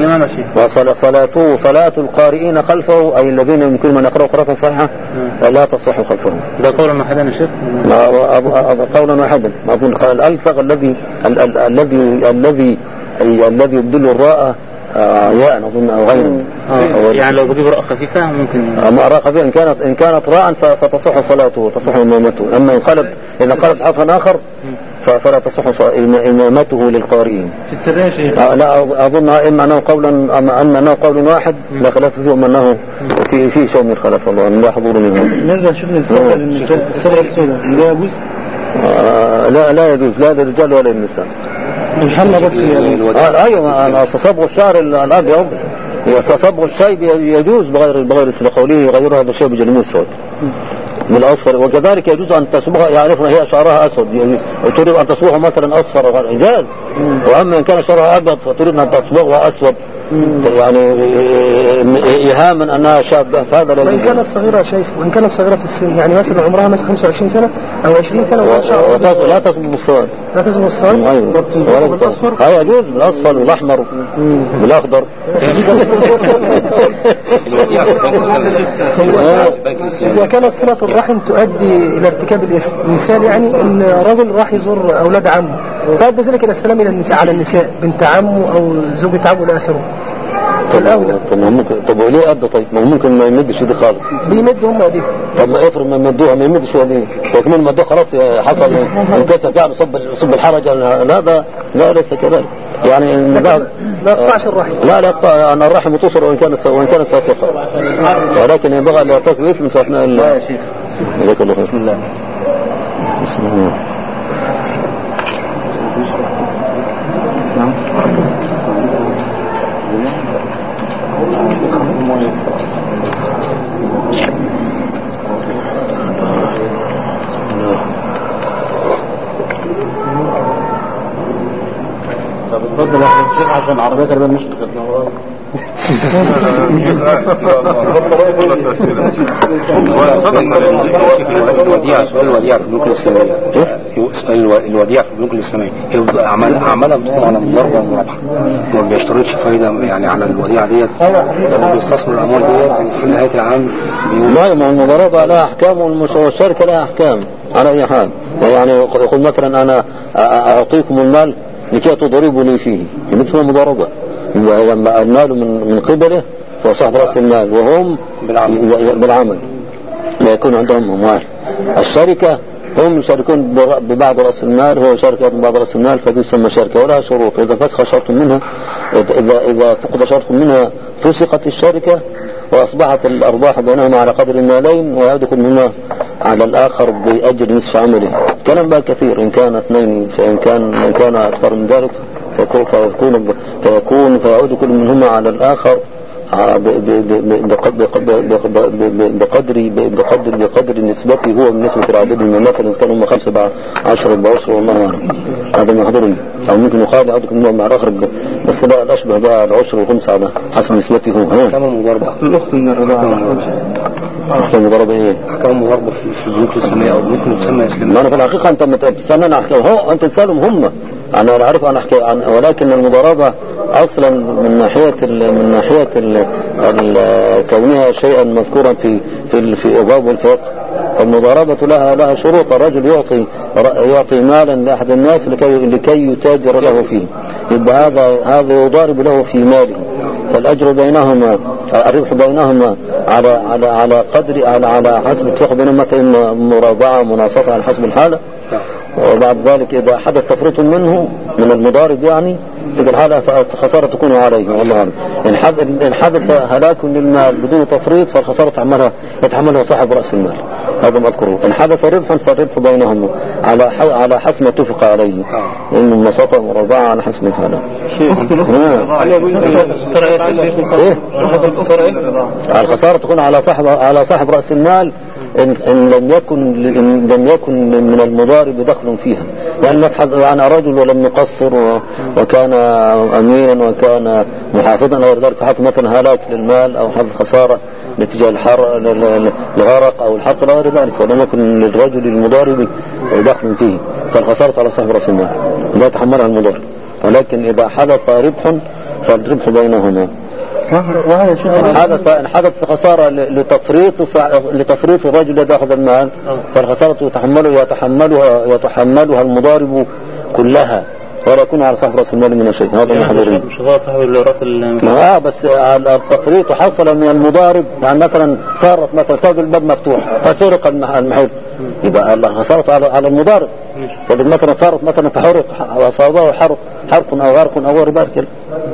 صلاة القارئين خلفه أي الذين يمكن من يقرأوا قراءة صحيحة لا تصح خلفهم. ده قولا واحدا يا شيخ؟ قولا واحدا أظن قال الألفق الذي يبدل الراء ياء أظن أو غيره. يعني لو بجيب راء خفيفة ممكن راء خفيفة إن كانت راء فتصح صلاته تصح إمامته. أما إذا قالت حرفا آخر فلا تصح إمامته للقارئين. في السرية شيء لا أظنها إما أنه قول واحد لا خلاف فيه، أما أنه في شيء من الخلاف والله لا حضور منه. بالنسبة شفنا الصلاة السوداء لا يجوز؟ لا يجوز لا للرجال ولا للنساء. الحمى بس ايوه صبغ الشعر الابيض صبغ الشيب يجوز بغير قوله يغير هذا الشيء بجلمون السود بالاصفر، وكذلك يجوز ان تصبغها يعرفون هي شعرها اسود تريد ان تصبغها مثلا اصفر جاز، واما ان كان شعرها ابيض فتريد ان تصبغها اسود يعني إيهاما أنها شابة، فهذا وإن كانت صغيرة شايف، وإن كانت صغيرة في السن يعني مثلا عمرها مثلا 25 سنة أو 20 سنة لا تصبغ بالسواد. لا تصبغ بالسواد؟ أيوة بالأصفر؟ أيوة يجوز بالأصفر والأحمر بالأخضر. إذا كانت صلة الرحم تؤدي إلى ارتكاب الإثم، مثال يعني إن رجل راح يزور أولاد عمه فأدى ذلك إلى السلام إلى النساء على النساء بنت عمه أو زوجة عمه إلى آخره، طب وليه قد؟ طيب ما ممكن ما يمدش دي خالص. بيمدوا هم دي. طب ما افرض ما يمدوها ما يمدش هو دي، وكمان مدوه خلاص حصل انكسر يعني صب الحرج. لا ليس كذلك. يعني ما يقطعش الرحم. لا يقطع. أن الرحم تصر وإن كانت فاسقة، ولكن ينبغي أن لا يرتكب إثم في أثناء لا يا شيخ. جزاك الله خير. بسم الله. اتفضل يا شيخ عشان العربية تقريبا مش تخدمها. الوديعة سؤال الوديعة في البنوك الإسلامية. الوديعة في البنوك الإسلامية عملها بتكون على مضاربة ومرابحة، ما بيشترطش فايدة يعني على الوديعة ديت، بيستثمر الأموال ديت في نهاية العام. لا، ما المضاربة لها أحكام والشركة لها أحكام على أي حال. يعني يقول مثلا أنا أعطيكم المال لكي تضربوا لي فيه، مثل المضاربة. المال من قبله وصاحب رأس المال، وهم بالعمل لا يكون عندهم أموال. الشركة هم يشاركون ببعض رأس المال، هو شركة ببعض رأس المال، فدي تسمى شركة ولها شروط. إذا فسخ شرط منها، إذا فقد شرط منها فسقت الشركة، وأصبحت الأرباح بينهما على قدر المالين، ويعود كل منهما على الآخر بأجر نصف عمله. كلام بقى كثير، إن كان اثنين فإن كان أكثر من ذلك فيعود كل منهما على الآخر بقدر نسبته هو من نسبة العدد. مثلا إذا كانوا هم 15 بعشر والله أعلم، هذا ما يحضرني. أو ممكن يقال يعود كل منهما مع الآخر، بس لا الأشبه بقى العشر والخمس على حسب نسبته هو. كما مضاربة الأخت من الرضاعة. أحكام مضاربة إيه؟ أحكام مضاربة في البنوك الإسلامية أو ممكن تسمى إسلامية. ما أنا في الحقيقة أنت بتستنى أنا أحكام، هو أنت تسألهم هم. أنا أعرف أن أحكي عن، ولكن المضاربة أصلا من ناحية كونها شيئا مذكورا في أبواب الفقه. المضاربة لها شروط. الرجل يعطي مالا لأحد الناس لكي يتاجر له فيه، يبقى هذا يضارب له في ماله، فالأجر بينهما، الربح بينهما على قدر على حسب اتفاق بينهم، مثلا مرابعة مناصفة على حسب الحالة. وبعد ذلك إذا حدث تفريط منه من المضارب يعني تلك الحالة فالخسارة تكون عليه والله أعلم. إن حدث هلاك للمال بدون تفريط فالخسارة يتحملها صاحب رأس المال، هذا ما أذكره. إن حدث ربحا فالربح بينهم على حسب ما اتفق عليه، إن المساطة مربعة على حسب الحالة. الخسارة تكون على صاحب رأس المال إن لم يكن من المضارب دخل فيها. يعني رجل ولم يقصر وكان أمينا وكان محافظا غير ذلك، حصل مثلا هلاك للمال أو حصل خسارة نتيجة الغرق أو الحرق غير ذلك، ولم يكن للرجل المضارب دخل فيه، فالخسارة على صاحب رأس المال لا يتحملها المضارب. ولكن إذا حدث ربح فالربح بينهما. إن حدث خسارة لتفريط الرجل الذي أخذ المال فالخسارة يتحملها المضارب كلها، ولا يكون على صاحب رأس المال من شيء. هذا من حضورين. مش هو صاحب رأس المال. بس التفريط حصل من المضارب. يعني مثلا فرط، مثلا ساب الباب مفتوح فسرق المحل، يبقى الخسارة على المضارب. فإذا مثلا فرط مثلا فحرق وأصابه حرق أو غرق أو غير ذلك.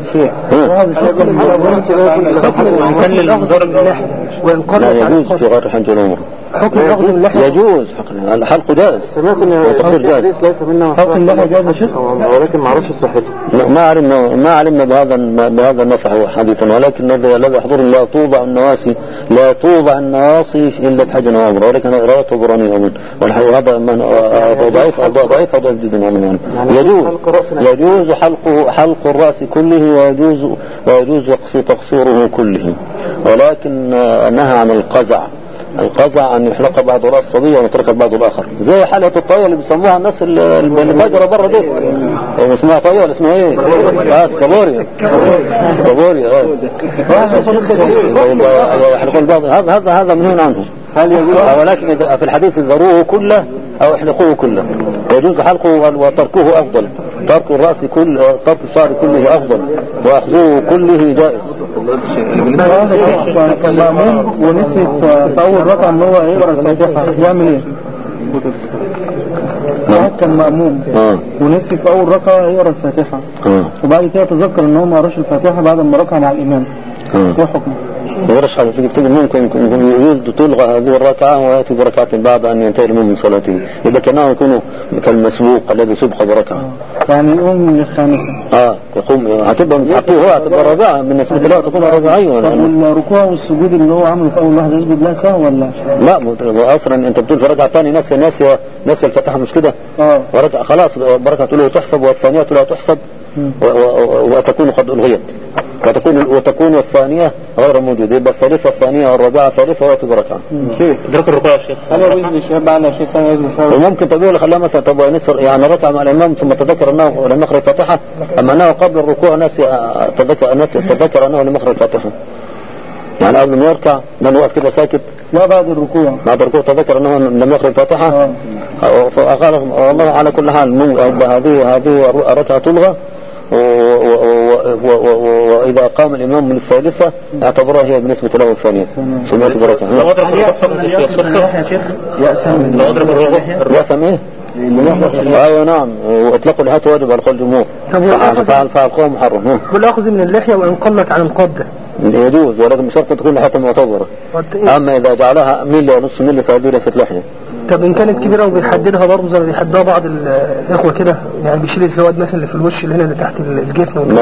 كان للمضارب لا يجوز في غير حنج الأمور. حكم أخذ اللحية يجوز، الحلق جائز. سمعت ان الحديث ليس منه حكم اللحية جائز يا شيخ، ولكن ما عرفش صحته. ما علمنا بهذا النصح حديثا، ولكن الذي يحضر لا توضع النواصي الا بحج وعمره، ولكن رواية طبراني ومن وهذا من ضعيف جدا. يجوز حلق الراس كله، ويجوز تقصيره كله، ولكن نهى عن القزع أن يحلق بعض رأس الصبي ويترك البعض الآخر، زي حالة الطاية اللي بيسموها الناس اللي فاجرة برا دي، اسمها طاية ولا اسمها ايه؟ كابوريا يحلقون البعض. هذا منهي عنه، ولكن في الحديث ذروه كله أو احلقوه كله، يجوز حلقه وتركوه أفضل. ترك الرأس ترك الشعر كله أفضل وأخذه كله جائز. كان مأموم ونسي في أول ركعة إن هو يقرأ الفاتحة يعمل إيه؟ كان مأموم ونسي في أول ركعة يقرأ الفاتحة وبعد كده تذكر إن هو ما قراش الفاتحة بعد ما ركع مع الإمام. إيه حكمه؟ غيرش حاجة تيجي ممكن يريد تلغى هذه الركعة ويأتي بركعة بعد أن ينتهي الإمام من صلاته إذا كانوا يكونوا كالمسبوق الذي سبق بركعة يعني يقوم من الخامسة يقوم هتبقى من حقه هو هتبقى رابعة من نسبة الله تكون رابعية. طب الركوع والسجود اللي هو عمله في أول واحدة يسجد لها سهو ولا لا أصلا أنت بتقول في ركعة ثانية ناسي الفتحة مش كده وركعة خلاص بركعة تقول تحسب والثانية لا تحسب وتكون قد ألغيت وتكون الثانية غير موجودة يبقى الثالثة الثانية والرابعة ثالثة وقت بركة. شيخ ادرك الركوع يا شيخ. أنا يجوز للشباب معنا شيء ثاني يجوز وممكن تقول خلاه مثلا تبغى نسر يعني ركع مع الإمام ثم تذكر أنه لم يقرأ الفاتحة أما أنه قبل الركوع تذكر أنه لم يقرأ الفاتحة يعني قبل ما يركع من وقف كده ساكت لا بعد الركوع تذكر أنه لم يقرأ الفاتحة فقال والله على كل حال هذه ركعة تلغى وإذا قام الإمام من الثالثة اعتبرها هي بالنسبة له الثانية سمعت بركة. لو أدرك الركوع يا شيخ يأسم إيه؟ أيوة نعم وإطلاق اللحية واجب على كل الجمهور فالقوم محرم. والأخذ من اللحية وإن قلت عن القبضة يجوز ولكن بشرط تكون لحية معتبرة أما إذا جعلها ملي ونصف ملي فهذه ليست لحية. طب إن كانت كبيرة وبيحددها برضه زي ما بيحددها بعض الإخوة كده يعني بيشيل الزواد مثلا اللي في الوش اللي هنا اللي تحت الجفن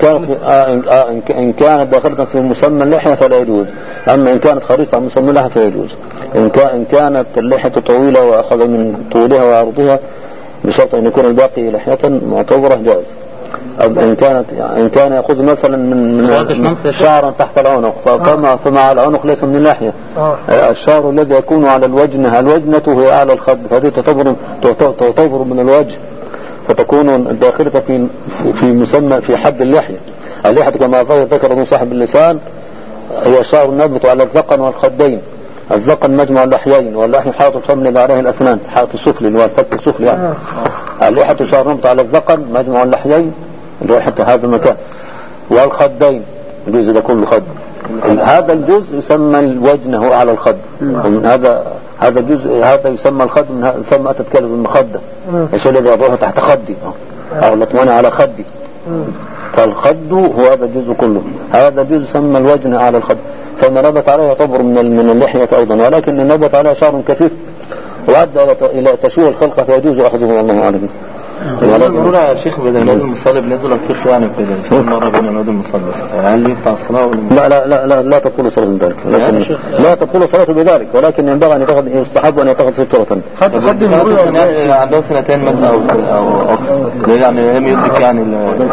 إن كانت داخلة في مسمى اللحية فلا يجوز أما إن كانت خارجة عن مسمى اللحية فيجوز. إن كانت اللحية طويلة وأخذ من طولها وعرضها بشرط أن يكون الباقي لحية معتبرة جائز. أو إن كان يأخذ مثلا من شعرا تحت العنق فما على العنق ليس من اللحية الشعر الذي يكون على الوجنة هي أعلى الخد فهذه تعتبر من الوجه فتكون داخلة في مسمى في حد اللحية كما ذكر ابن صاحب اللسان هي الشعر النابت على الذقن والخدين. الذقن مجمع اللحيين واللحي حاط الفم عليه الأسنان حاط السفلي والفك السفلي يعني اللحية شعر نابت على الذقن مجمع اللحيين اللي هو حتى هذا المكان والخدين الجزء ده كله خد هذا الجزء يسمى الوجنة هو على الخد ومن هذا الجزء هذا يسمى الخد من ثم أتت كلمة المخدة الشيء الذي يضعه تحت خدي أو لطماني على خدي فالخد هو هذا الجزء كله هذا الجزء يسمى الوجنة على الخد فما نبت عليه يعتبر من اللحية أيضا ولكن نبت عليه شعر كثيف وأدى إلى تشويه الخلقة فيجوز أخذه والله أعلم. يقولون يا شيخ بدل النادي المصلي بالنسبة للطفل يعني في مرة بين النادي المصلي هل ينفع الصلاة ولا لا تقول صلاة بذلك لا تقول صلاة بذلك ولكن ينبغي أن يستحب أن يتخذ سترة قد المرور عندها سنتين مثلا أو أكثر يعني لم يدرك يعني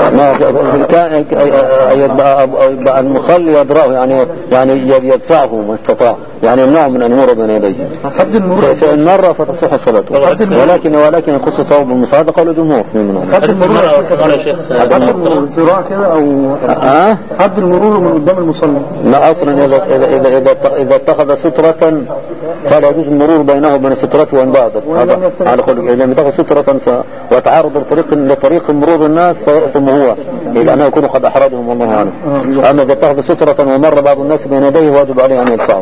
يبقى المصلي يدرأه يعني يدفعه ما استطاع يعني يمنعه من أن يمر بين يديه فإن مر فتصح صلاته ولكن يخص ثوب المصعد قول الجمهور حد المرور الزراع كده أو حد المرور من قدام المصلي لا أصلا إذا اتخذ سترة فلا يجوز المرور بينه وبين سترته وإن بعدت على خلق إذا اتخذ سترة وتعارض لطريق مرور الناس فيأثم هو لأنه يكون قد أحرجهم والله أعلم أما إذا اتخذ سترة ومر بعض الناس بين يديه واجب عليه أن يدفعه.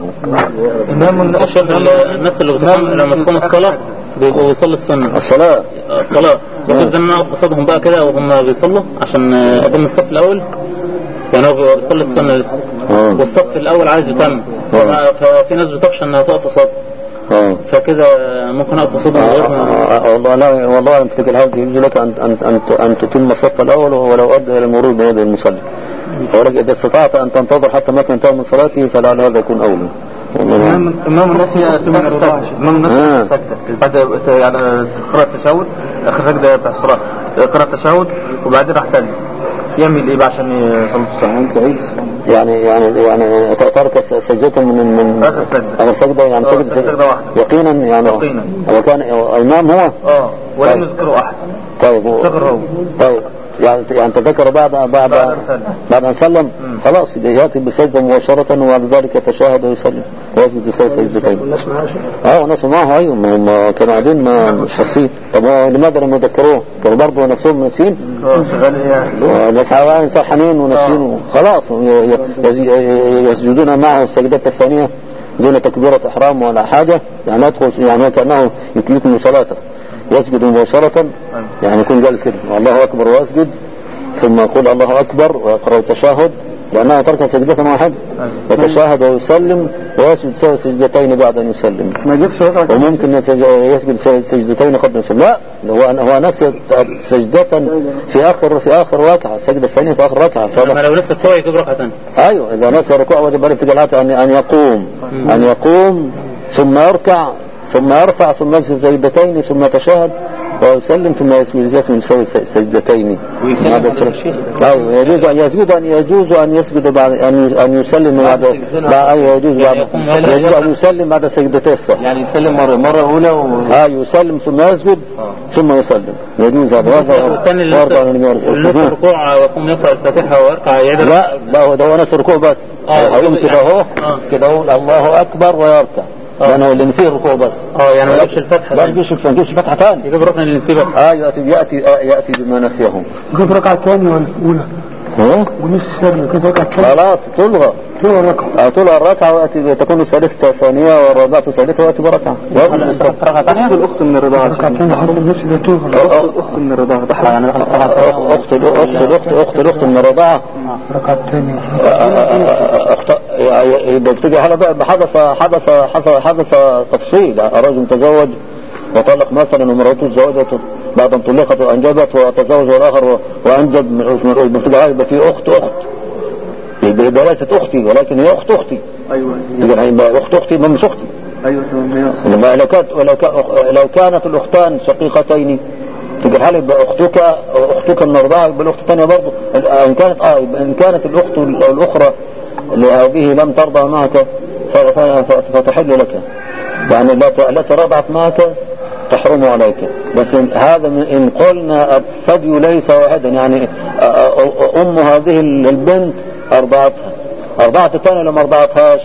الناس اللي لما تقوم الصلاة بيبقوا يصلي الصلاة يجوز ان انا اقف قصادهم بقى كده وهم بيصلوا عشان اضم الصف الاول يعني هو بيصلي السنة لسه والصف الاول عايز يتم ففي ناس بتخشى انها تقف قصاد فكده ممكن اقف قصادهم والله انت الهادي يجوز لك ان تتم الصف الاول ولو ادى الى المرور بين المصلي ولكن اذا استطعت ان تنتظر حتى ما تنتهي من صلاته فلعل هذا يكون اولى. إمام الناس يسمى السجدة إمام الناس السجدة بعد يعني قراءة التشهد آخر سجدة بتاع الصلاة قراءة التشهد وبعدين راح سجد يعمل إيه بقى عشان يصلي الصلاة كويس يعني ترك سجدة من آخر سجدة يعني سجدة واحدة يقينا يعني وكان إمام هو ولم يذكره أحد طيب يعني تذكر بعد أن سلم خلاص يأتي بالسجدة مباشرة وبعد ذلك يتشاهد ويسلم ويسجد يسوي سجدتين. والناس معاه والناس معه أيوة هم كانوا قاعدين مش حاسين. طب لماذا لم يذكروه؟ كانوا برضه نفسهم ناسين والناس عوان سرحانين وناسين خلاص يسجدون معه السجدة الثانية دون تكبيرة إحرام ولا حاجة يعني يدخل يعني كأنه يكمل صلاته يسجد مباشرة يعني يكون جالس كده الله أكبر ويسجد ثم يقول الله أكبر ويقرأ التشهد لأنه ترك سجدة واحدة يتشاهد ويسلم ويسجد سجدتين بعد أن يسلم وممكن يسجد سجدتين قبل أن يسلم. لا هو نسي سجدة في آخر ركعة السجدة الثانية في آخر ركعة لما لو نسي الركوع يجيب ركعة ثانية. أيوة إذا نسي الركوع وجب عليه ابتداء أن يقوم ثم يركع ثم يرفع ثم يسجد سجدتين ثم يتشهد ويسلم ثم يسوي سجدتين. يجوز أن يسجد بعد أن يسلم بعد يجوز أن يسلم بعد سجدتين الصح يعني يسلم مرة أولى يسلم ثم يسجد ثم يسلم يجوز هذا. والناس الركوع ويقوم يقرأ الفاتحة ويركع يعيد. لا هو نفس الركوع بس هيقوم كده هو الله أكبر ويركع لأنه اللي نسيه الركوع بس يعني ما يجيبش الفتحة لا يجيبش فتحة ثانية يجيب ركن اللي نسيه بس يأتي بما نسيه كيف ركعة ثانية ولا الأولى ونص الثانية كيف ركعة ثانية خلاص تلغى الركعة ويأتي تكون الثالثة ثانية والرابعة ثالثة ويأتي بركعة ركعة ثانية الأخت من الرضاعة ركعة ثانية حسب نفسي ده تلغى الأخت من الرضاعة أخت من الرضاعة ركعة ثانية بتيجي حدث تفصيل رجل تزوج وطلق مثلا ومراته تزوجته بعد ان طلقت وانجبت وتزوج الاخر وانجب بتبقى في اخت يبقى ليست اختي ولكن هي اختي يبقى اختي ما مش اختي لو كانت الاختان شقيقتين تقول هل يبقى اختك من الرضاعه يبقى الاخت الثانيه برضه ان كانت الاخت الاخرى لهذه لم ترضى معك فتحل لك يعني التي رضعت معك تحرم عليك. بس هذا إن قلنا الثدي ليس واحدا يعني أم هذه البنت أرضعت الثانية لما أرضعتهاش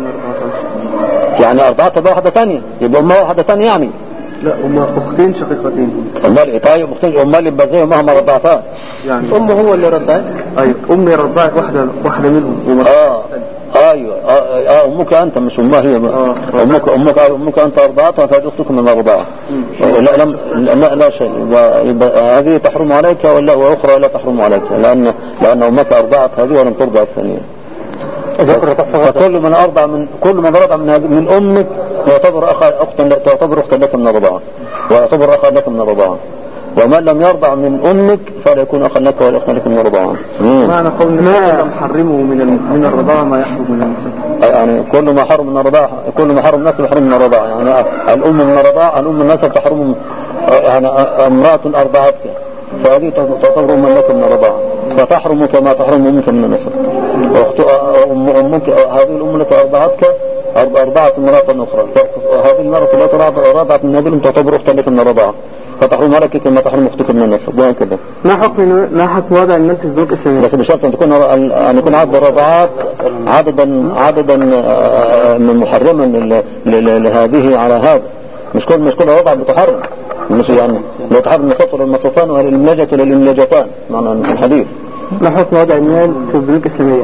يعني أرضعتها بواحدة ثانية يبقى أمها واحدة ثانية يعني لا أمها أختين شقيقتين طيب أمال يبقى زي أمها ما رضعتها يعني أمه هو اللي رضعت أمي رضعت واحدة منهم ايوه امك انت مش امها هي امك انت ارضعتها فهذه اختك من الرضاعه لا شيء يبقى هذه تحرم عليك واخرى لا تحرم عليك لان امك ارضعت هذه ولم ترضع الثانيه. فكل من رضع من امك يعتبر اختا لك من الرضاعه ويعتبر اخا لك من الرضاعه ومن لم يرضع من امك فلا يكون اخا لك ولا اخا لك من الرضاعه. معنى قول ما نحرمه من الرضاعه ما يحرم من النسب يعني كل ما حرم من الرضاعه كل ما حرم النسب يحرم من الرضاعه يعني الام من الرضاعه الام النسب تحرم يعني امراه ارضعتك فهذه تعتبر أما لك من الرضاعه فتحرم كما تحرم امك من النسب. امك هذه الام التي ارضعتك ارضعت امراه اخرى هذه المراه التي رضعت من هذه الام تعتبر اختا لك من الرضاعه فتحرم عليك كما تحرم اختك من النسب وهكذا. ما حكم وضع المنت في بنوك اسلاميه بس بشرط ان يكون عدد الرضاعات عددا من محرما لهذه على هذا مش كل رضع بتحرم مش يعني لو تحرم المصاط والمصاطان والملجة والملجتان معنى الحديث. ما حكم وضع المال في بنوك اسلاميه؟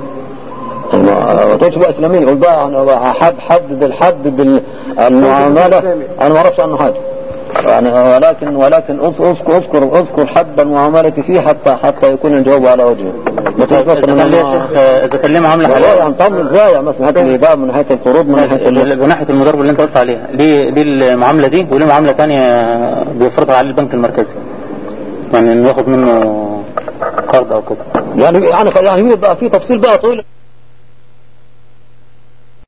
ما تقولش بقى اسلاميه قول بقى حدد المعامله انا ما اعرفش عنه حاجه يعني ولكن اذكر حد المعامله فيه حتى يكون الجواب على وجهه. ما تقولش اذا كان ليه معامله حلال يعني طمن ازاي يعني مثلا هات الايداع من ناحيه القروض من ناحيه المضاربه اللي انت قلت عليها دي المعامله دي وليه معامله ثانيه بيفرضها عليه البنك المركزي يعني انه ياخد منه قرض او كده يعني يبقى في تفصيل بقى طويل.